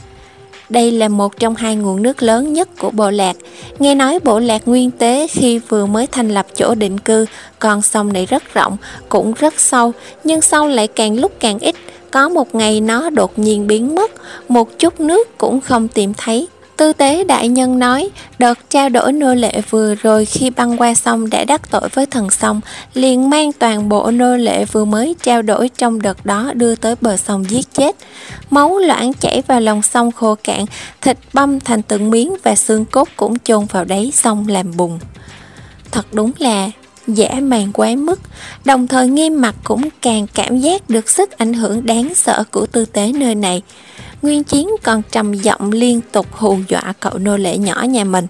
Đây là một trong hai nguồn nước lớn nhất của bộ lạc. Nghe nói bộ lạc Nguyên Tế khi vừa mới thành lập chỗ định cư, con sông này rất rộng, cũng rất sâu, nhưng sâu lại càng lúc càng ít. Có một ngày nó đột nhiên biến mất, một chút nước cũng không tìm thấy. Tư tế đại nhân nói, đợt trao đổi nô lệ vừa rồi khi băng qua sông đã đắc tội với thần sông, liền mang toàn bộ nô lệ vừa mới trao đổi trong đợt đó đưa tới bờ sông giết chết. Máu loãng chảy vào lòng sông khô cạn, thịt băm thành từng miếng và xương cốt cũng chôn vào đáy sông làm bùn. Thật đúng là dã man quá mức. Đồng thời Nghiêm Mặc cũng càng cảm giác được sức ảnh hưởng đáng sợ của tư tế nơi này. Nguyên Chiến còn trầm giọng liên tục hù dọa cậu nô lệ nhỏ nhà mình.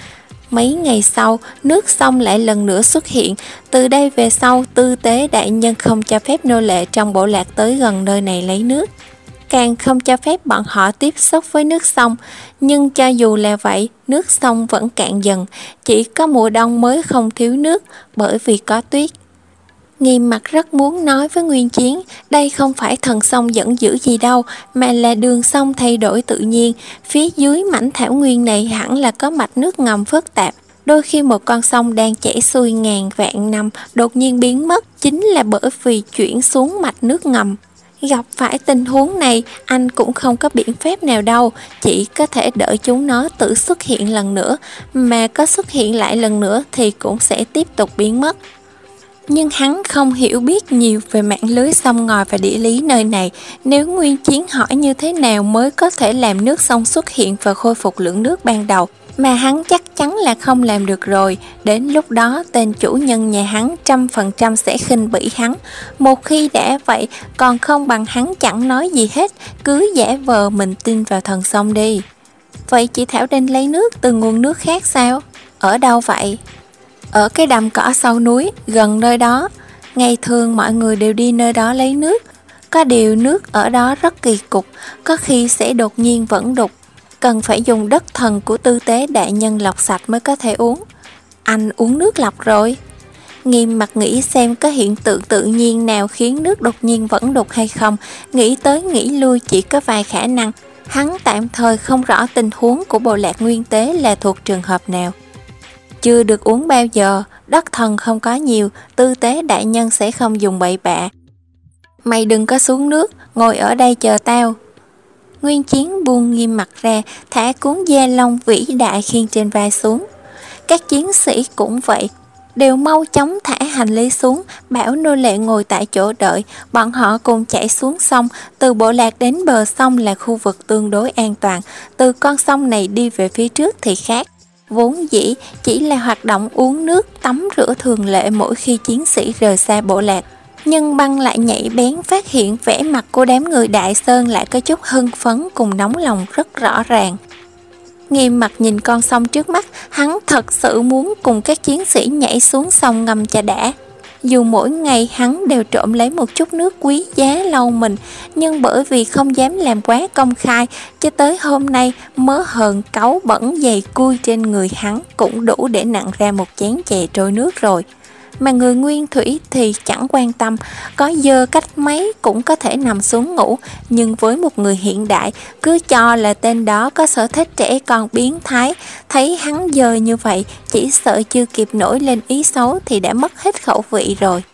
Mấy ngày sau, nước sông lại lần nữa xuất hiện. Từ đây về sau, tư tế đại nhân không cho phép nô lệ trong bộ lạc tới gần nơi này lấy nước, càng không cho phép bọn họ tiếp xúc với nước sông. Nhưng cho dù là vậy, nước sông vẫn cạn dần, chỉ có mùa đông mới không thiếu nước bởi vì có tuyết. Nghiêm Mặc rất muốn nói với Nguyên Chiến, đây không phải thần sông dẫn dữ gì đâu, mà là đường sông thay đổi tự nhiên. Phía dưới mảnh thảo nguyên này hẳn là có mạch nước ngầm phức tạp. Đôi khi một con sông đang chảy xuôi ngàn vạn năm đột nhiên biến mất, chính là bởi vì chuyển xuống mạch nước ngầm. Gặp phải tình huống này, anh cũng không có biện pháp nào đâu, chỉ có thể đợi chúng nó tự xuất hiện lần nữa, mà có xuất hiện lại lần nữa thì cũng sẽ tiếp tục biến mất. Nhưng hắn không hiểu biết nhiều về mạng lưới sông ngòi và địa lý nơi này. Nếu Nguyên Chiến hỏi như thế nào mới có thể làm nước sông xuất hiện và khôi phục lượng nước ban đầu, mà hắn chắc chắn là không làm được rồi. Đến lúc đó tên chủ nhân nhà hắn trăm phần trăm sẽ khinh bỉ hắn. Một khi đã vậy, còn không bằng hắn chẳng nói gì hết, cứ giả vờ mình tin vào thần sông đi. Vậy chị Thảo Đinh lấy nước từ nguồn nước khác sao? Ở đâu vậy? Ở cái đầm cỏ sau núi, gần nơi đó. Ngày thường mọi người đều đi nơi đó lấy nước. Có điều nước ở đó rất kỳ cục, có khi sẽ đột nhiên vẫn đục. Cần phải dùng đất thần của tư tế đại nhân lọc sạch mới có thể uống. Anh uống nước lọc rồi. Nghiêm Mặc nghĩ xem có hiện tượng tự nhiên nào khiến nước đột nhiên vẫn đục hay không. Nghĩ tới nghĩ lui chỉ có vài khả năng. Hắn tạm thời không rõ tình huống của bộ lạc Nguyên Tế là thuộc trường hợp nào. Chưa được uống bao giờ, đất thần không có nhiều, tư tế đại nhân sẽ không dùng bậy bạ. Mày đừng có xuống nước, ngồi ở đây chờ tao. Nguyên Chiến buông Nghiêm Mặc ra, thả cuốn da lông vĩ đại khiêng trên vai xuống. Các chiến sĩ cũng vậy, đều mau chóng thả hành lý xuống, bảo nô lệ ngồi tại chỗ đợi. Bọn họ cùng chạy xuống sông. Từ bộ lạc đến bờ sông là khu vực tương đối an toàn, từ con sông này đi về phía trước thì khác. Vốn dĩ chỉ là hoạt động uống nước, tắm rửa thường lệ mỗi khi chiến sĩ rời xa bộ lạc. Nhưng Băng lại nhạy bén phát hiện vẻ mặt của đám người Đại Sơn lại có chút hưng phấn cùng nóng lòng rất rõ ràng. Nghiêm Mặc nhìn con sông trước mắt, hắn thật sự muốn cùng các chiến sĩ nhảy xuống sông ngâm cho đã. Dù mỗi ngày hắn đều trộm lấy một chút nước quý giá lau mình, nhưng bởi vì không dám làm quá công khai, cho tới hôm nay mớ hờn cáu bẩn dày cui trên người hắn cũng đủ để nặn ra một chén chè trôi nước rồi. Mà người nguyên thủy thì chẳng quan tâm, có dơ cách mấy cũng có thể nằm xuống ngủ. Nhưng với một người hiện đại, cứ cho là tên đó có sở thích trẻ con biến thái, thấy hắn dơ như vậy, chỉ sợ chưa kịp nổi lên ý xấu thì đã mất hết khẩu vị rồi.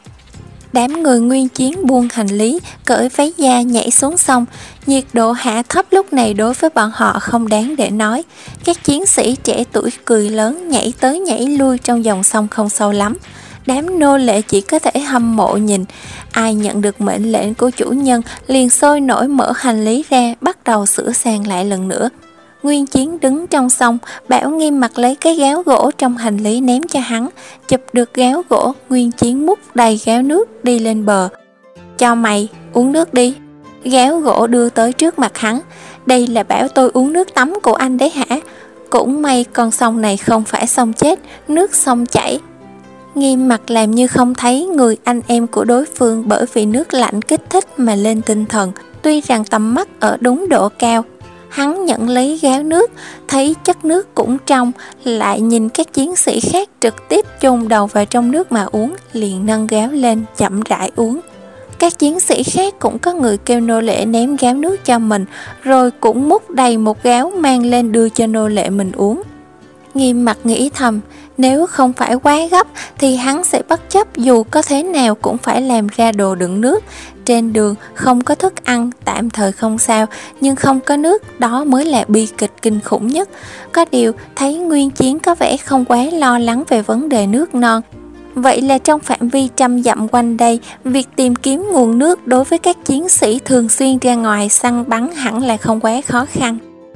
Đám người Nguyên Chiến buông hành lý, cởi váy da nhảy xuống sông. Nhiệt độ hạ thấp lúc này đối với bọn họ không đáng để nói. Các chiến sĩ trẻ tuổi cười lớn nhảy tới nhảy lui trong dòng sông không sâu lắm. Đám nô lệ chỉ có thể hâm mộ nhìn. Ai nhận được mệnh lệnh của chủ nhân liền sôi nổi mở hành lý ra, bắt đầu sửa sang lại lần nữa. Nguyên Chiến đứng trong sông, bảo Nghiêm Mặc lấy cái gáo gỗ trong hành lý ném cho hắn. Chụp được gáo gỗ, Nguyên Chiến múc đầy gáo nước đi lên bờ. Cho mày, uống nước đi. Gáo gỗ đưa tới trước mặt hắn. Đây là bảo tôi uống nước tắm của anh đấy hả? Cũng may con sông này không phải sông chết, nước sông chảy. Nghiêm Mặc làm như không thấy người anh em của đối phương bởi vì nước lạnh kích thích mà lên tinh thần. Tuy rằng tầm mắt ở đúng độ cao, hắn nhận lấy gáo nước, thấy chất nước cũng trong, lại nhìn các chiến sĩ khác trực tiếp chôn đầu vào trong nước mà uống, liền nâng gáo lên chậm rãi uống. Các chiến sĩ khác cũng có người kêu nô lệ ném gáo nước cho mình, rồi cũng múc đầy một gáo mang lên đưa cho nô lệ mình uống. Nghiêm Mặt nghĩ thầm, nếu không phải quá gấp thì hắn sẽ bất chấp dù có thế nào cũng phải làm ra đồ đựng nước. Trên đường không có thức ăn tạm thời không sao, nhưng không có nước đó mới là bi kịch kinh khủng nhất. Có điều thấy Nguyên Chiến có vẻ không quá lo lắng về vấn đề nước non. Vậy là trong phạm vi trăm dặm quanh đây, việc tìm kiếm nguồn nước đối với các chiến sĩ thường xuyên ra ngoài săn bắn hẳn là không quá khó khăn.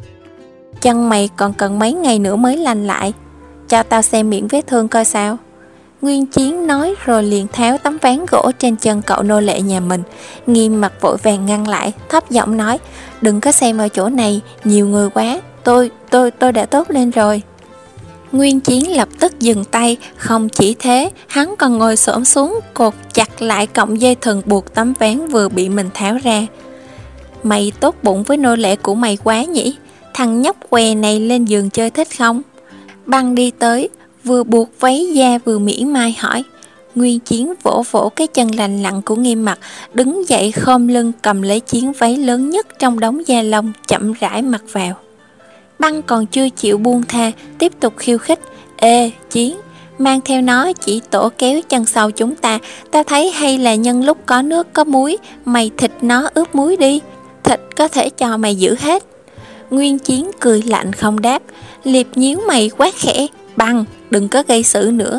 Chân mày còn cần mấy ngày nữa mới lành lại, cho tao xem miệng vết thương coi sao. Nguyên Chiến nói rồi liền tháo tấm ván gỗ trên chân cậu nô lệ nhà mình. Nghiêm Mặt vội vàng ngăn lại, thấp giọng nói, đừng có xem ở chỗ này, nhiều người quá, tôi, tôi, tôi đã tốt lên rồi. Nguyên Chiến lập tức dừng tay, không chỉ thế, hắn còn ngồi xổm xuống cột chặt lại cọng dây thừng buộc tấm ván vừa bị mình tháo ra. Mày tốt bụng với nô lệ của mày quá nhỉ, thằng nhóc què này lên giường chơi thích không? Băng đi tới, vừa buộc váy da vừa mỉa mai hỏi. Nguyên Chiến vỗ vỗ cái chân lành lặn của Nghiêm Mặt, đứng dậy khom lưng cầm lấy chiến váy lớn nhất trong đống da lông, chậm rãi mặc vào. Băng còn chưa chịu buông tha, tiếp tục khiêu khích. Ê, Chiến, mang theo nó chỉ tổ kéo chân sau chúng ta, ta thấy hay là nhân lúc có nước có muối, mày thịt nó ướp muối đi, thịt có thể cho mày giữ hết. Nguyên Chiến cười lạnh không đáp, Liệp nhíu mày quát khẽ, Băng, đừng có gây sự nữa.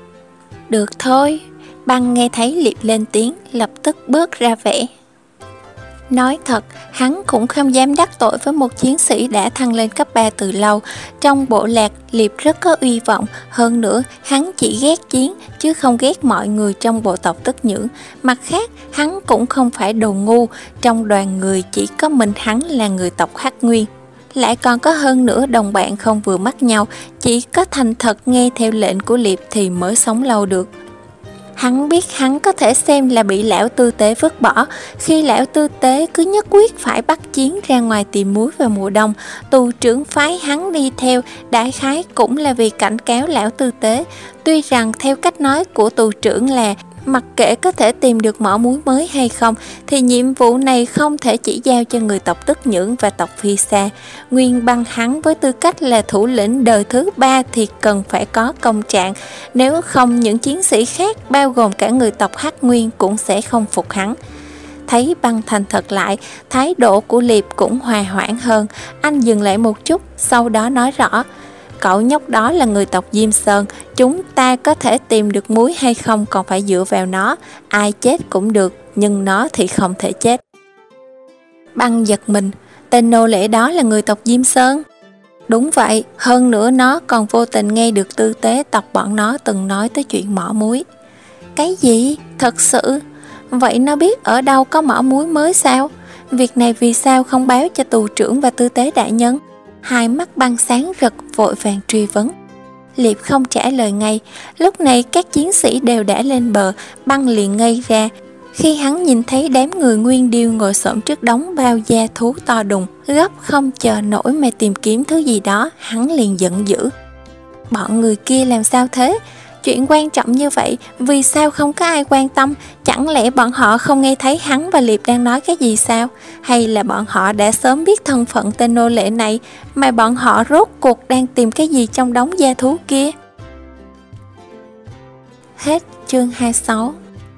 Được thôi, Băng nghe thấy Liệp lên tiếng, lập tức bớt ra vẻ. Nói thật, hắn cũng không dám đắc tội với một chiến sĩ đã thăng lên cấp ba từ lâu. Trong bộ lạc, Liệp rất có uy vọng, hơn nữa hắn chỉ ghét Chiến, chứ không ghét mọi người trong bộ tộc Tức Nhưỡng. Mặt khác, hắn cũng không phải đồ ngu, trong đoàn người chỉ có mình hắn là người tộc Hắc Nguyên. Lại còn có hơn nữa đồng bạn không vừa mắt nhau, chỉ có thành thật nghe theo lệnh của Liệp thì mới sống lâu được. Hắn biết hắn có thể xem là bị lão tư tế vứt bỏ, khi lão tư tế cứ nhất quyết phải bắt Chiến ra ngoài tìm muối vào mùa đông. Tù trưởng phái hắn đi theo, đại khái cũng là vì cảnh cáo lão tư tế. Tuy rằng theo cách nói của tù trưởng là mặc kệ có thể tìm được mỏ muối mới hay không, thì nhiệm vụ này không thể chỉ giao cho người tộc Tức Nhưỡng và tộc Phi Sa. Nguyên Băng hắn với tư cách là thủ lĩnh đời thứ ba thì cần phải có công trạng, nếu không những chiến sĩ khác bao gồm cả người tộc Hắc Nguyên cũng sẽ không phục hắn. Thấy Băng thành thật lại, thái độ của Liệp cũng hòa hoãn hơn. Anh dừng lại một chút, sau đó nói rõ, cậu nhóc đó là người tộc Diêm Sơn, chúng ta có thể tìm được muối hay không còn phải dựa vào nó, ai chết cũng được, nhưng nó thì không thể chết. Băng giật mình, tên nô lệ đó là người tộc Diêm Sơn? Đúng vậy, hơn nữa nó còn vô tình nghe được tư tế tộc bọn nó từng nói tới chuyện mỏ muối. Cái gì? Thật sự? Vậy nó biết ở đâu có mỏ muối mới sao? Việc này vì sao không báo cho tù trưởng và tư tế đại nhân? Hai mắt Băng sáng rực vội vàng truy vấn. Liệp không trả lời ngay. Lúc này các chiến sĩ đều đã lên bờ. Băng liền ngây ra khi hắn nhìn thấy đám người Nguyên Điêu ngồi xổm trước đống bao da thú to đùng, gấp không chờ nổi mà tìm kiếm thứ gì đó. Hắn liền giận dữ. Bọn người kia làm sao thế? Chuyện quan trọng như vậy, vì sao không có ai quan tâm? Chẳng lẽ bọn họ không nghe thấy hắn và Liệp đang nói cái gì sao? Hay là bọn họ đã sớm biết thân phận tên nô lệ này, mà bọn họ rốt cuộc đang tìm cái gì trong đống da thú kia? Hết chương hai mươi sáu.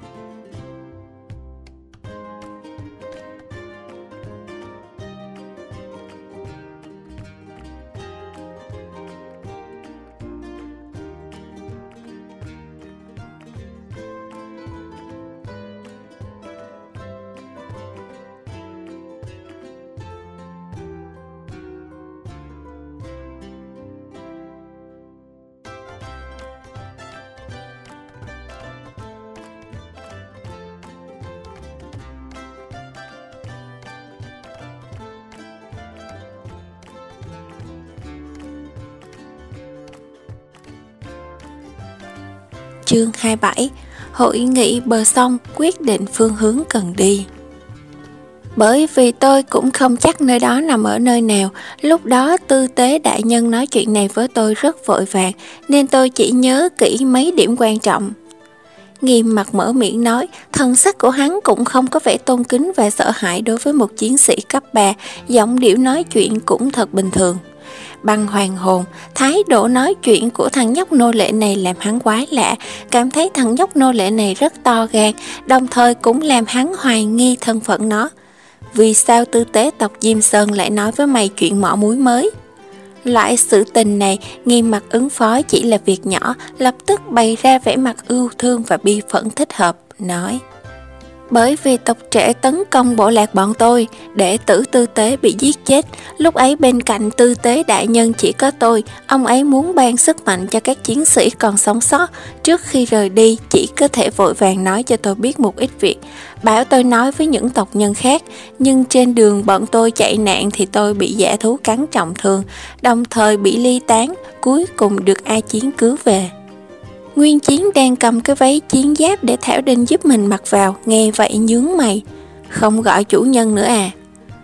Chương hai mươi bảy. Hội nghị bờ sông quyết định phương hướng cần đi. Bởi vì tôi cũng không chắc nơi đó nằm ở nơi nào. Lúc đó tư tế đại nhân nói chuyện này với tôi rất vội vàng, nên tôi chỉ nhớ kỹ mấy điểm quan trọng. Nghiêm mặt mở miệng nói, thần sắc của hắn cũng không có vẻ tôn kính và sợ hãi đối với một chiến sĩ cấp ba, giọng điệu nói chuyện cũng thật bình thường. Băng hoàng hồn, thái độ nói chuyện của thằng nhóc nô lệ này làm hắn quái lạ, cảm thấy thằng nhóc nô lệ này rất to gan, đồng thời cũng làm hắn hoài nghi thân phận nó. Vì sao tư tế tộc Diêm Sơn lại nói với mày chuyện mỏ muối mới? Loại sự tình này, Nghiêm mặt ứng phó chỉ là việc nhỏ, lập tức bày ra vẻ mặt ưu thương và bi phẫn thích hợp, nói: bởi vì tộc trẻ tấn công bộ lạc bọn tôi, đệ tử tư tế bị giết chết. Lúc ấy bên cạnh tư tế đại nhân chỉ có tôi, ông ấy muốn ban sức mạnh cho các chiến sĩ còn sống sót. Trước khi rời đi, chỉ có thể vội vàng nói cho tôi biết một ít việc, bảo tôi nói với những tộc nhân khác. Nhưng trên đường bọn tôi chạy nạn thì tôi bị dã thú cắn trọng thương, đồng thời bị ly tán, cuối cùng được A Chiến cứu về. Nguyên Chiến đang cầm cái váy chiến giáp để Thảo Đinh giúp mình mặc vào, nghe vậy nhướng mày. Không gọi chủ nhân nữa à?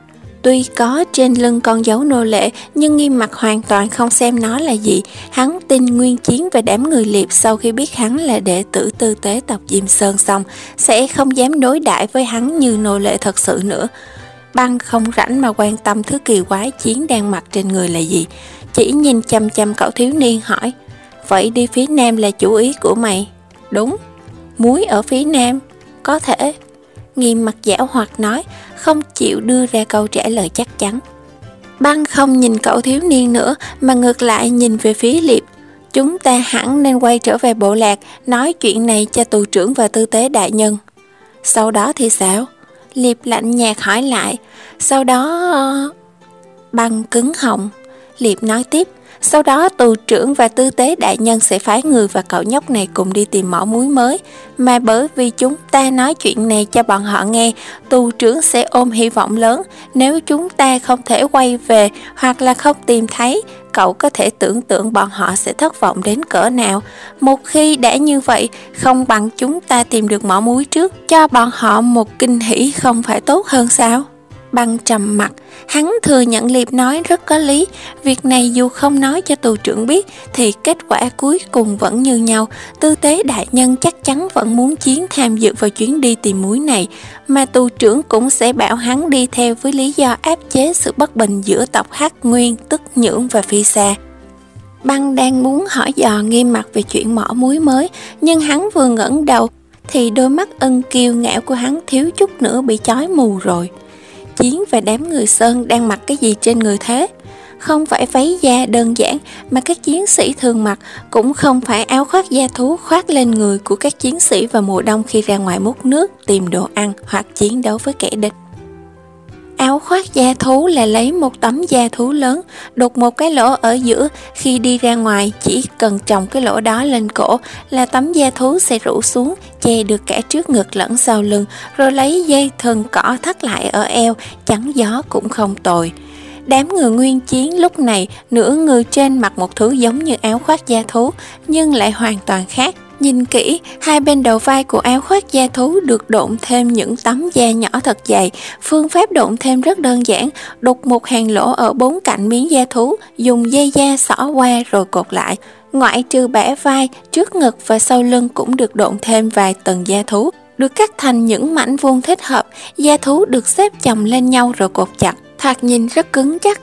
Tuy có trên lưng con dấu nô lệ, nhưng Nghiêm mặt hoàn toàn không xem nó là gì. Hắn tin Nguyên Chiến và đám người Liệp sau khi biết hắn là đệ tử tư tế tộc Diêm Sơn xong, sẽ không dám đối đãi với hắn như nô lệ thật sự nữa. Băng không rảnh mà quan tâm thứ kỳ quái Chiến đang mặc trên người là gì, chỉ nhìn chăm chăm cậu thiếu niên hỏi: vậy đi phía nam là chủ ý của mày? Đúng. Muối ở phía nam? Có thể. Nghiêm mặt giảo hoạt nói, không chịu đưa ra câu trả lời chắc chắn. Băng không nhìn cậu thiếu niên nữa, mà ngược lại nhìn về phía Liệp. Chúng ta hẳn nên quay trở về bộ lạc, nói chuyện này cho tù trưởng và tư tế đại nhân. Sau đó thì sao? Liệp lạnh nhạt hỏi lại. Sau đó... Băng cứng họng. Liệp nói tiếp. Sau đó tù trưởng và tư tế đại nhân sẽ phái người và cậu nhóc này cùng đi tìm mỏ muối mới. Mà bởi vì chúng ta nói chuyện này cho bọn họ nghe, tù trưởng sẽ ôm hy vọng lớn. Nếu chúng ta không thể quay về hoặc là không tìm thấy, cậu có thể tưởng tượng bọn họ sẽ thất vọng đến cỡ nào. Một khi đã như vậy, không bằng chúng ta tìm được mỏ muối trước, cho bọn họ một kinh hỉ không phải tốt hơn sao? Băng trầm mặt, hắn thừa nhận Liệp nói rất có lý. Việc này dù không nói cho tù trưởng biết thì kết quả cuối cùng vẫn như nhau. Tư tế đại nhân chắc chắn vẫn muốn Chiến tham dự vào chuyến đi tìm muối này, mà tù trưởng cũng sẽ bảo hắn đi theo với lý do áp chế sự bất bình giữa tộc Hắc Nguyên, Tức Nhưỡng và Phi Sa. Băng đang muốn hỏi dò Nghiêm mặt về chuyện mỏ muối mới, nhưng hắn vừa ngẩng đầu thì đôi mắt ân kiêu ngạo của hắn thiếu chút nữa bị chói mù rồi. Chiến và đám người Sơn đang mặc cái gì trên người thế? Không phải váy da đơn giản mà các chiến sĩ thường mặc, cũng không phải áo khoác da thú khoác lên người của các chiến sĩ vào mùa đông khi ra ngoài múc nước, tìm đồ ăn hoặc chiến đấu với kẻ địch. Áo khoác da thú là lấy một tấm da thú lớn, đục một cái lỗ ở giữa, khi đi ra ngoài chỉ cần trồng cái lỗ đó lên cổ là tấm da thú sẽ rũ xuống, che được cả trước ngực lẫn sau lưng, rồi lấy dây thừng cỏ thắt lại ở eo, chắn gió cũng không tồi. Đám người Nguyên Chiến lúc này, nửa người trên mặc một thứ giống như áo khoác da thú, nhưng lại hoàn toàn khác. Nhìn kỹ, hai bên đầu vai của áo khoác da thú được độn thêm những tấm da nhỏ thật dày. Phương pháp độn thêm rất đơn giản, đục một hàng lỗ ở bốn cạnh miếng da thú, dùng dây da xỏ qua rồi cột lại. Ngoại trừ bả vai, trước ngực và sau lưng cũng được độn thêm vài tầng da thú, được cắt thành những mảnh vuông thích hợp. Da thú được xếp chồng lên nhau rồi cột chặt, thoạt nhìn rất cứng chắc.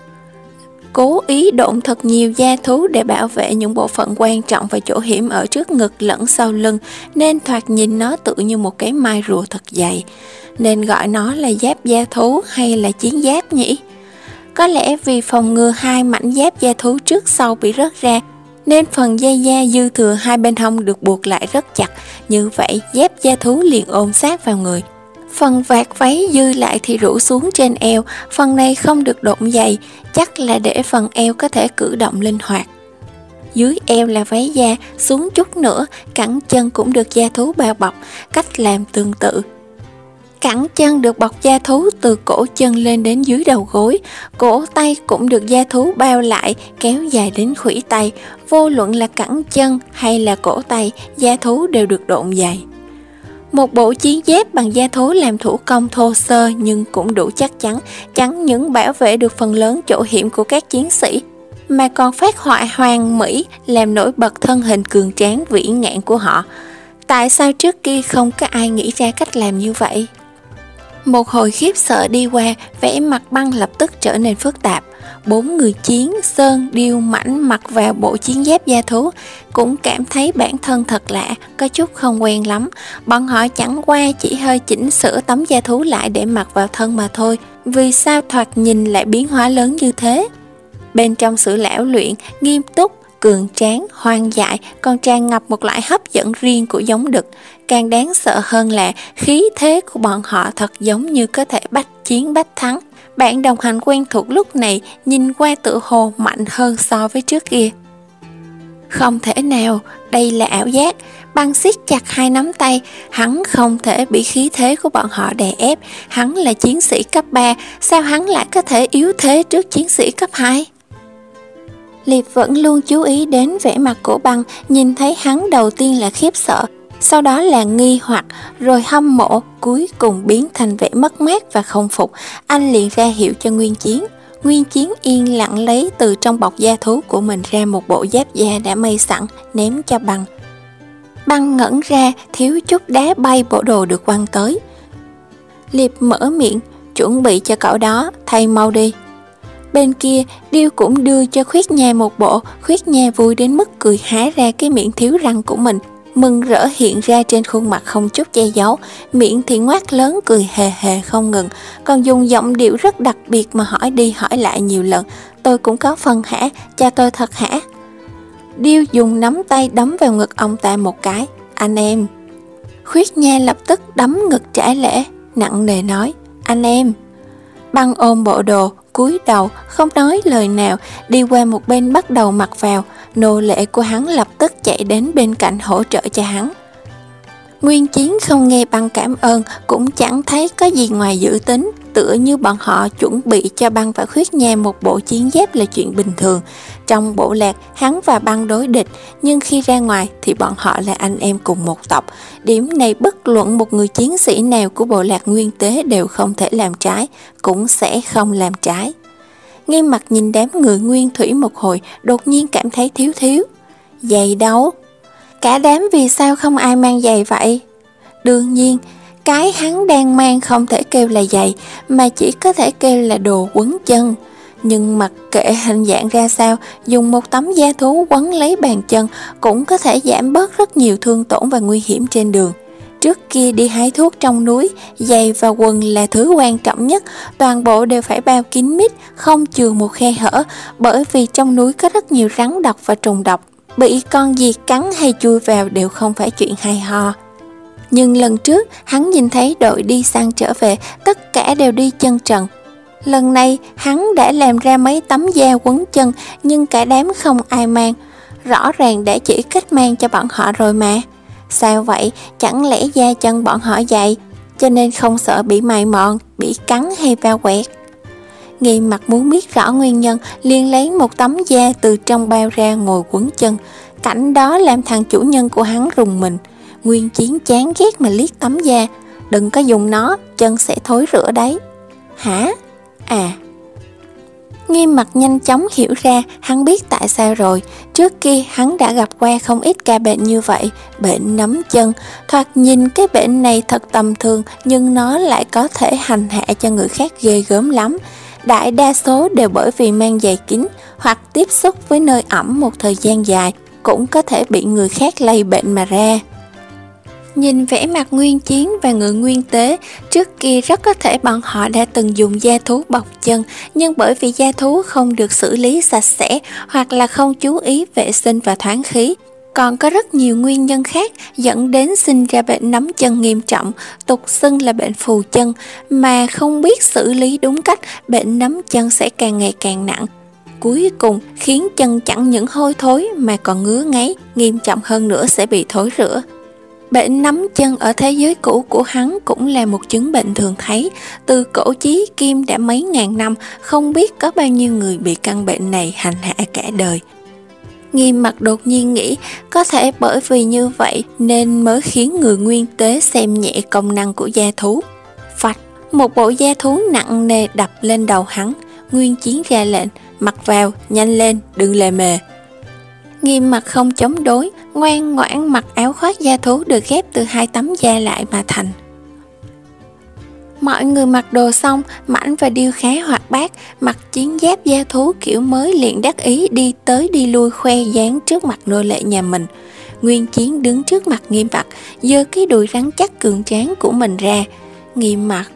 Cố ý độn thật nhiều da thú để bảo vệ những bộ phận quan trọng và chỗ hiểm ở trước ngực lẫn sau lưng, nên thoạt nhìn nó tự như một cái mai rùa thật dày. Nên gọi nó là giáp da thú hay là chiến giáp nhỉ? Có lẽ vì phòng ngừa hai mảnh giáp da thú trước sau bị rớt ra, nên phần dây da dư thừa hai bên hông được buộc lại rất chặt. Như vậy giáp da thú liền ôm sát vào người. Phần vạt váy dư lại thì rũ xuống trên eo, phần này không được độn dày, chắc là để phần eo có thể cử động linh hoạt. Dưới eo là váy da, xuống chút nữa, cẳng chân cũng được da thú bao bọc, cách làm tương tự. Cẳng chân được bọc da thú từ cổ chân lên đến dưới đầu gối, cổ tay cũng được da thú bao lại, kéo dài đến khuỷu tay. Vô luận là cẳng chân hay là cổ tay, da thú đều được độn dày. Một bộ chiến giáp bằng da thú làm thủ công thô sơ nhưng cũng đủ chắc chắn, chẳng những bảo vệ được phần lớn chỗ hiểm của các chiến sĩ, mà còn phát họa hoàn mỹ làm nổi bật thân hình cường tráng vĩ ngạn của họ. Tại sao trước kia không có ai nghĩ ra cách làm như vậy? Một hồi khiếp sợ đi qua, vẻ mặt Băng lập tức trở nên phức tạp. Bốn người chiến, Sơn, Điêu, Mãnh mặc vào bộ chiến giáp da thú cũng cảm thấy bản thân thật lạ, có chút không quen lắm. Bọn họ chẳng qua chỉ hơi chỉnh sửa tấm da thú lại để mặc vào thân mà thôi. Vì sao thoạt nhìn lại biến hóa lớn như thế? Bên trong sự lão luyện, nghiêm túc, cường tráng, hoang dại còn tràn ngập một loại hấp dẫn riêng của giống đực. Càng đáng sợ hơn là khí thế của bọn họ thật giống như có thể bách chiến bách thắng. Bạn đồng hành quen thuộc lúc này nhìn qua tự hồ mạnh hơn so với trước kia. Không thể nào, đây là ảo giác. Băng siết chặt hai nắm tay, hắn không thể bị khí thế của bọn họ đè ép. Hắn là chiến sĩ cấp ba, sao hắn lại có thể yếu thế trước chiến sĩ cấp hai? Liệp vẫn luôn chú ý đến vẻ mặt của Băng, nhìn thấy hắn đầu tiên là khiếp sợ, sau đó là nghi hoặc, rồi hâm mộ, cuối cùng biến thành vẻ mất mát và không phục. Anh liền ra hiệu cho Nguyên Chiến. Nguyên Chiến yên lặng lấy từ trong bọc da thú của mình ra một bộ giáp da đã may sẵn, ném cho Băng. Băng ngẩn ra, thiếu chút đá bay bộ đồ được quăng tới. Liệp mở miệng, chuẩn bị cho cậu đó, thay mau đi. Bên kia, Điêu cũng đưa cho Khuyết Nha một bộ. Khuyết Nha vui đến mức cười há ra cái miệng thiếu răng của mình, mừng rỡ hiện ra trên khuôn mặt không chút che giấu, miệng thì ngoác lớn cười hề hề không ngừng, còn dùng giọng điệu rất đặc biệt mà hỏi đi hỏi lại nhiều lần. Tôi cũng có phần hả? Cha tôi thật hả? Điêu dùng nắm tay đấm vào ngực ông ta một cái. Anh em. Khuyết Nha lập tức đấm ngực trả lễ, nặng nề nói. Anh em. Băng ôm bộ đồ, cúi đầu, không nói lời nào, đi qua một bên bắt đầu mặc vào. Nô lệ của hắn lập tức chạy đến bên cạnh hỗ trợ cho hắn. Nguyên Chiến không nghe Băng cảm ơn, cũng chẳng thấy có gì ngoài dự tính, tựa như bọn họ chuẩn bị cho Băng và Khuyết Nha một bộ chiến giáp là chuyện bình thường. Trong bộ lạc, hắn và Băng đối địch, nhưng khi ra ngoài thì bọn họ là anh em cùng một tộc. Điểm này bất luận một người chiến sĩ nào của bộ lạc Nguyên Tế đều không thể làm trái, cũng sẽ không làm trái. Nghiêm Mặt nhìn đám người Nguyên Thủy một hồi, đột nhiên cảm thấy thiếu thiếu. Giày đâu? Cả đám vì sao không ai mang giày vậy? Đương nhiên, cái hắn đang mang không thể kêu là giày, mà chỉ có thể kêu là đồ quấn chân. Nhưng mặc kệ hình dạng ra sao, dùng một tấm da thú quấn lấy bàn chân cũng có thể giảm bớt rất nhiều thương tổn và nguy hiểm trên đường. Trước kia đi hái thuốc trong núi, giày và quần là thứ quan trọng nhất, toàn bộ đều phải bao kín mít, không chừa một khe hở, bởi vì trong núi có rất nhiều rắn độc và trùng độc. Bị con gì cắn hay chui vào đều không phải chuyện hay ho. Nhưng lần trước, hắn nhìn thấy đội đi săn trở về, tất cả đều đi chân trần. Lần này, hắn đã làm ra mấy tấm da quấn chân, nhưng cả đám không ai mang. Rõ ràng đã chỉ cách mang cho bọn họ rồi mà. Sao vậy? Chẳng lẽ da chân bọn họ dày, cho nên không sợ bị mài mòn, bị cắn hay va quẹt? Nghiêm Mặt muốn biết rõ nguyên nhân, liền lấy một tấm da từ trong bao ra ngồi quấn chân. Cảnh đó làm thằng chủ nhân của hắn rùng mình. Nguyên Chiến chán ghét mà liếc tấm da. Đừng có dùng nó, chân sẽ thối rữa đấy. Hả? À. Nghiêm Mặt nhanh chóng hiểu ra, hắn biết tại sao rồi. Trước kia hắn đã gặp qua không ít ca bệnh như vậy, bệnh nấm chân. Thoạt nhìn cái bệnh này thật tầm thường, nhưng nó lại có thể hành hạ cho người khác ghê gớm lắm. Đại đa số đều bởi vì mang giày kín hoặc tiếp xúc với nơi ẩm một thời gian dài, cũng có thể bị người khác lây bệnh mà ra. Nhìn vẻ mặt Nguyên Chiến và người Nguyên Tế, trước kia rất có thể bọn họ đã từng dùng da thú bọc chân, nhưng bởi vì da thú không được xử lý sạch sẽ hoặc là không chú ý vệ sinh và thoáng khí. Còn có rất nhiều nguyên nhân khác dẫn đến sinh ra bệnh nấm chân nghiêm trọng, tục xưng là bệnh phù chân, mà không biết xử lý đúng cách, bệnh nấm chân sẽ càng ngày càng nặng. Cuối cùng khiến chân chẳng những hôi thối mà còn ngứa ngáy, nghiêm trọng hơn nữa sẽ bị thối rữa. Bệnh nấm chân ở thế giới cũ của hắn cũng là một chứng bệnh thường thấy. Từ cổ chí kim đã mấy ngàn năm, không biết có bao nhiêu người bị căn bệnh này hành hạ cả đời. Nghiêm Mặc đột nhiên nghĩ có thể bởi vì như vậy nên mới khiến người nguyên tế xem nhẹ công năng của gia thú. Phạch, một bộ gia thú nặng nề đập lên đầu hắn. Nguyên Chiến ra lệnh, mặc vào, nhanh lên, đừng lề mề. Nghiêm Mặc không chống đối, ngoan ngoãn mặc áo khoác gia thú được ghép từ hai tấm da lại mà thành. Mọi người mặc đồ xong, Mãnh và Điêu khá hoạt bát, mặc chiến giáp gia thú kiểu mới liền đắc ý đi tới đi lui khoe dáng trước mặt nô lệ nhà mình. Nguyên Chiến đứng trước mặt Nghiêm Mặc, giơ cái đùi rắn chắc cường tráng của mình ra. Nghiêm Mặc,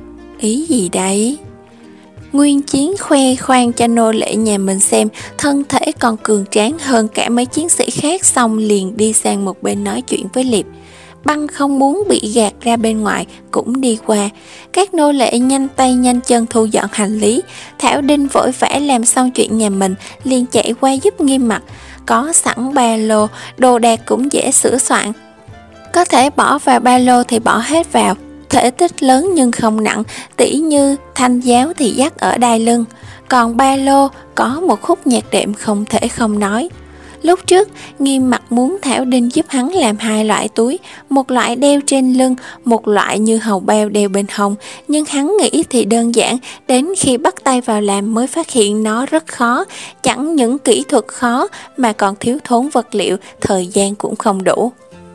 ý gì đấy? Nguyên Chiến khoe khoang cho nô lệ nhà mình xem thân thể còn cường tráng hơn cả mấy chiến sĩ khác, xong liền đi sang một bên nói chuyện với Liệp. Băng không muốn bị gạt ra bên ngoài cũng đi qua. Các nô lệ nhanh tay nhanh chân thu dọn hành lý. Thảo Đinh vội vã làm xong chuyện nhà mình liền chạy qua giúp Nghiêm Mặc. Có sẵn ba lô, đồ đạc cũng dễ sửa soạn, có thể bỏ vào ba lô thì bỏ hết vào. Thể tích lớn nhưng không nặng, tỉ như thanh giáo thì dắt ở đai lưng, còn ba lô có một khúc nhạc đệm không thể không nói. Lúc trước, Nghiêm Mặc muốn Thảo Đinh giúp hắn làm hai loại túi, một loại đeo trên lưng, một loại như hầu bao đeo bên hông, nhưng hắn nghĩ thì đơn giản, đến khi bắt tay vào làm mới phát hiện nó rất khó, chẳng những kỹ thuật khó mà còn thiếu thốn vật liệu, thời gian cũng không đủ.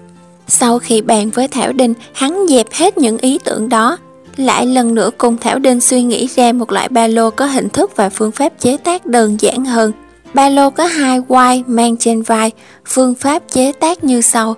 Sau khi bàn với Thảo Đinh, hắn dẹp hết những ý tưởng đó, lại lần nữa cùng Thảo Đinh suy nghĩ ra một loại ba lô có hình thức và phương pháp chế tác đơn giản hơn. Ba lô có hai quai mang trên vai, phương pháp chế tác như sau.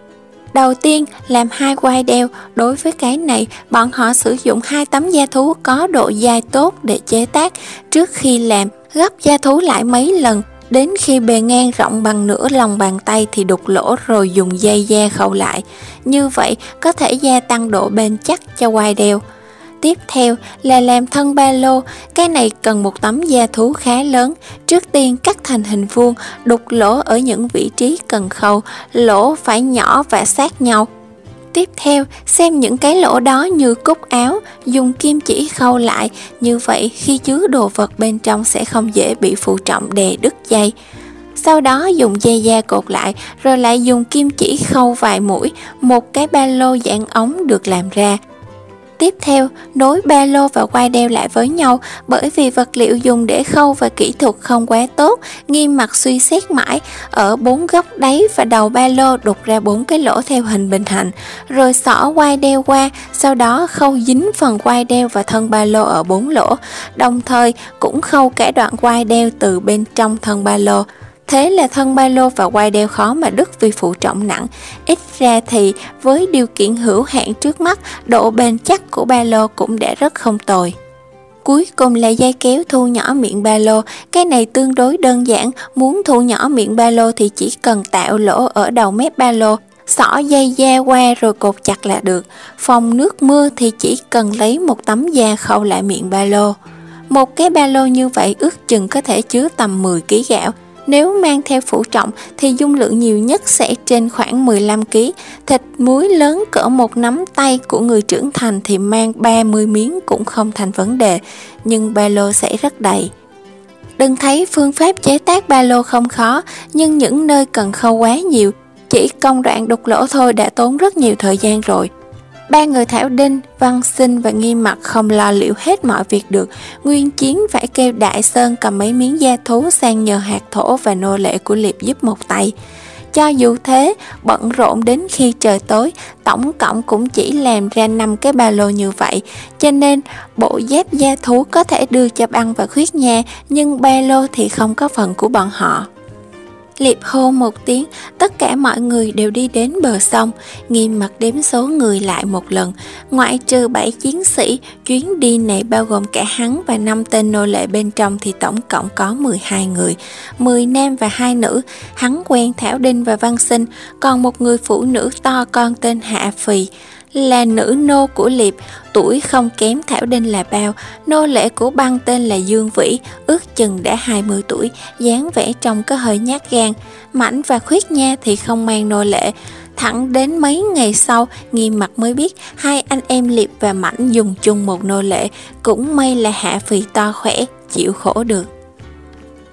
Đầu tiên, làm hai quai đeo. Đối với cái này, bọn họ sử dụng hai tấm da thú có độ dai tốt để chế tác. Trước khi làm, gấp da thú lại mấy lần, đến khi bề ngang rộng bằng nửa lòng bàn tay thì đục lỗ rồi dùng dây da khâu lại. Như vậy có thể gia tăng độ bền chắc cho quai đeo. Tiếp theo là làm thân ba lô, cái này cần một tấm da thú khá lớn. Trước tiên cắt thành hình vuông, đục lỗ ở những vị trí cần khâu, lỗ phải nhỏ và sát nhau. Tiếp theo, xem những cái lỗ đó như cúc áo, dùng kim chỉ khâu lại, như vậy khi chứa đồ vật bên trong sẽ không dễ bị phụ trọng đè đứt dây. Sau đó dùng dây da cột lại, rồi lại dùng kim chỉ khâu vài mũi, một cái ba lô dạng ống được làm ra. Tiếp theo, nối ba lô và quai đeo lại với nhau, bởi vì vật liệu dùng để khâu và kỹ thuật không quá tốt, Nghiêm Mặc suy xét mãi, ở bốn góc đáy và đầu ba lô đục ra bốn cái lỗ theo hình bình hành, rồi xỏ quai đeo qua, sau đó khâu dính phần quai đeo và thân ba lô ở bốn lỗ, đồng thời cũng khâu cả đoạn quai đeo từ bên trong thân ba lô. Thế là thân ba lô và quai đeo khó mà đứt vì phụ trọng nặng. Ít ra thì với điều kiện hữu hạn trước mắt, độ bền chắc của ba lô cũng đã rất không tồi. Cuối cùng là dây kéo thu nhỏ miệng ba lô. Cái này tương đối đơn giản, muốn thu nhỏ miệng ba lô thì chỉ cần tạo lỗ ở đầu mép ba lô, xỏ dây da qua rồi cột chặt là được. Phòng nước mưa thì chỉ cần lấy một tấm da khâu lại miệng ba lô. Một cái ba lô như vậy ước chừng có thể chứa tầm mười ki lô gạo. Nếu mang theo phụ trọng thì dung lượng nhiều nhất sẽ trên khoảng mười lăm ki lô gam. Thịt muối lớn cỡ một nắm tay của người trưởng thành thì mang ba mươi miếng cũng không thành vấn đề, nhưng ba lô sẽ rất đầy. Đừng thấy phương pháp chế tác ba lô không khó, nhưng những nơi cần khâu quá nhiều, chỉ công đoạn đục lỗ thôi đã tốn rất nhiều thời gian rồi. Ba người Thảo Đinh, Văn Sinh và Nghiêm Mặc không lo liệu hết mọi việc được. Nguyên Chiến phải kêu Đại Sơn cầm mấy miếng da thú sang nhờ hạt thổ và nô lệ của Liệp giúp một tay. Cho dù thế, bận rộn đến khi trời tối, tổng cộng cũng chỉ làm ra năm cái ba lô như vậy. Cho nên, bộ dép da thú có thể đưa cho Băng và Khuyết Nha, nhưng ba lô thì không có phần của bọn họ. Liệp hô một tiếng, tất cả mọi người đều đi đến bờ sông. Nghiêm Mặc đếm số người lại một lần, ngoại trừ bảy chiến sĩ, chuyến đi này bao gồm cả hắn và năm tên nô lệ bên trong thì tổng cộng có mười hai người, mười nam và hai nữ. Hắn quen Thảo Đinh và Văn Sinh, còn một người phụ nữ to con tên Hạ Phì, là nữ nô của Liệp, tuổi không kém Thảo Đinh là bao. Nô lệ của Băng tên là Dương Vĩ, ước chừng đã hai mươi tuổi, dáng vẻ trông có hơi nhát gan. Mãnh và Khuyết Nha thì không mang nô lệ. Thẳng đến mấy ngày sau, Nghiêm Mặc mới biết hai anh em Liệp và Mãnh dùng chung một nô lệ. Cũng may là Hạ Phì to khỏe, chịu khổ được.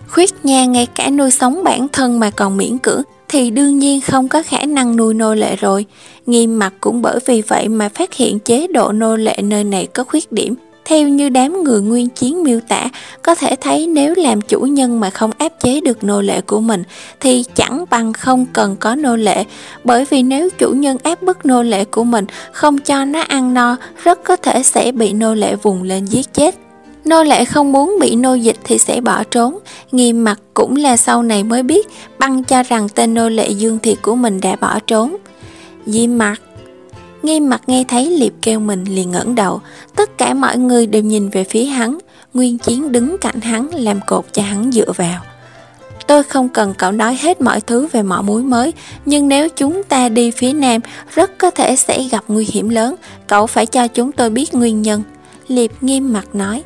Khuyết Nha ngay cả nuôi sống bản thân mà còn miễn cưỡng thì đương nhiên không có khả năng nuôi nô lệ rồi. Nghiêm Mặc cũng bởi vì vậy mà phát hiện chế độ nô lệ nơi này có khuyết điểm. Theo như đám người nguyên chiến miêu tả, có thể thấy nếu làm chủ nhân mà không áp chế được nô lệ của mình thì chẳng bằng không cần có nô lệ, bởi vì nếu chủ nhân áp bức nô lệ của mình không cho nó ăn no, rất có thể sẽ bị nô lệ vùng lên giết chết. Nô lệ không muốn bị nô dịch thì sẽ bỏ trốn. Nghiêm Mặc cũng là sau này mới biết, Băng cho rằng tên nô lệ Dương Thiệt của mình đã bỏ trốn. Diêm Mặc. Nghiêm Mặc nghe thấy Liệp kêu mình liền ngẩng đầu. Tất cả mọi người đều nhìn về phía hắn. Nguyên Chiến đứng cạnh hắn làm cột cho hắn dựa vào. Tôi không cần cậu nói hết mọi thứ về mỏ muối mới, nhưng nếu chúng ta đi phía nam, rất có thể sẽ gặp nguy hiểm lớn. Cậu phải cho chúng tôi biết nguyên nhân. Liệp nghiêm mặt nói.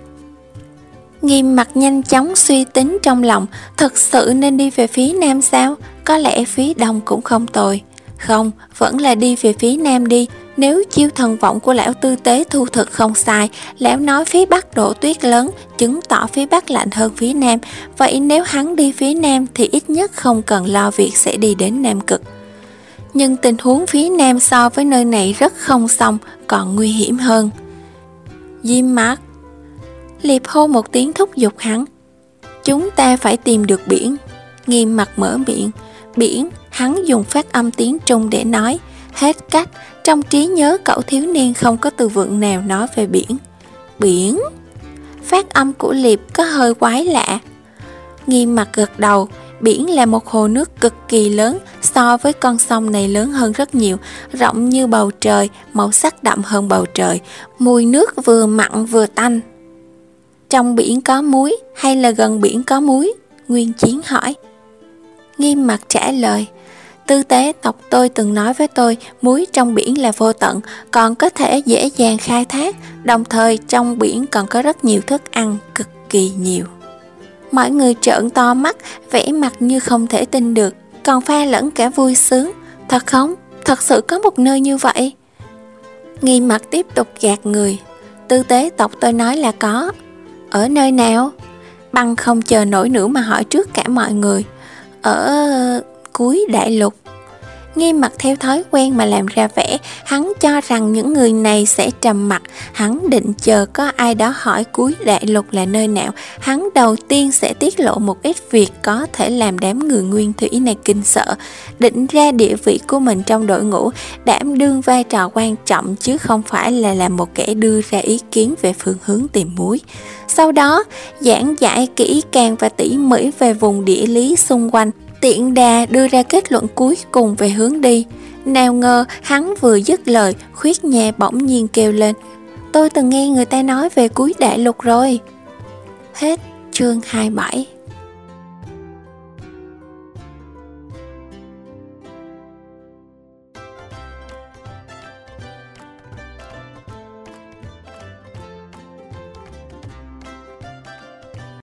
Nghiêm Mặc nhanh chóng suy tính trong lòng, thật sự nên đi về phía nam sao? Có lẽ phía đông cũng không tồi. Không, vẫn là đi về phía nam đi. Nếu chiêu thần vọng của lão tư tế thu thực không sai, lão nói phía bắc đổ tuyết lớn, chứng tỏ phía bắc lạnh hơn phía nam. Vậy nếu hắn đi phía nam thì ít nhất không cần lo việc sẽ đi đến Nam Cực. Nhưng tình huống phía nam so với nơi này rất không xong, còn nguy hiểm hơn. Diêm Mặc. Liệp hô một tiếng thúc giục hắn. Chúng ta phải tìm được biển. Nghiêm Mặc mở miệng. Biển, hắn dùng phát âm tiếng Trung để nói. Hết cách, trong trí nhớ cậu thiếu niên không có từ vựng nào nói về biển. Biển? Phát âm của Liệp có hơi quái lạ. Nghiêm Mặc gật đầu. Biển là một hồ nước cực kỳ lớn, so với con sông này lớn hơn rất nhiều, rộng như bầu trời, màu sắc đậm hơn bầu trời, mùi nước vừa mặn vừa tanh. Trong biển có muối hay là gần biển có muối? Nguyên Chiến hỏi. Nghiêm Mặc trả lời. Tư tế tộc tôi từng nói với tôi, muối trong biển là vô tận, còn có thể dễ dàng khai thác, đồng thời trong biển còn có rất nhiều thức ăn, cực kỳ nhiều. Mọi người trợn to mắt, vẻ mặt như không thể tin được, còn pha lẫn cả vui sướng. Thật không? Thật sự có một nơi như vậy? Nghiêm Mặc tiếp tục gạt người. Tư tế tộc tôi nói là có. Ở nơi nào? Băng không chờ nổi nữa mà hỏi trước cả mọi người. Ở cuối đại lục. Nghiêm Mặc theo thói quen mà làm ra vẻ, hắn cho rằng những người này sẽ trầm mặc, hắn định chờ có ai đó hỏi cuối đại lục là nơi nào, hắn đầu tiên sẽ tiết lộ một ít việc có thể làm đám người nguyên thủy này kinh sợ, định ra địa vị của mình trong đội ngũ, đảm đương vai trò quan trọng chứ không phải là làm một kẻ đưa ra ý kiến về phương hướng tìm muối. Sau đó, giảng giải kỹ càng và tỉ mỉ về vùng địa lý xung quanh, tiện đà đưa ra kết luận cuối cùng về hướng đi. Nào ngờ hắn vừa dứt lời, Khuyết Nha bỗng nhiên kêu lên. Tôi từng nghe người ta nói về cuối đại lục rồi. Hết chương hai mươi bảy.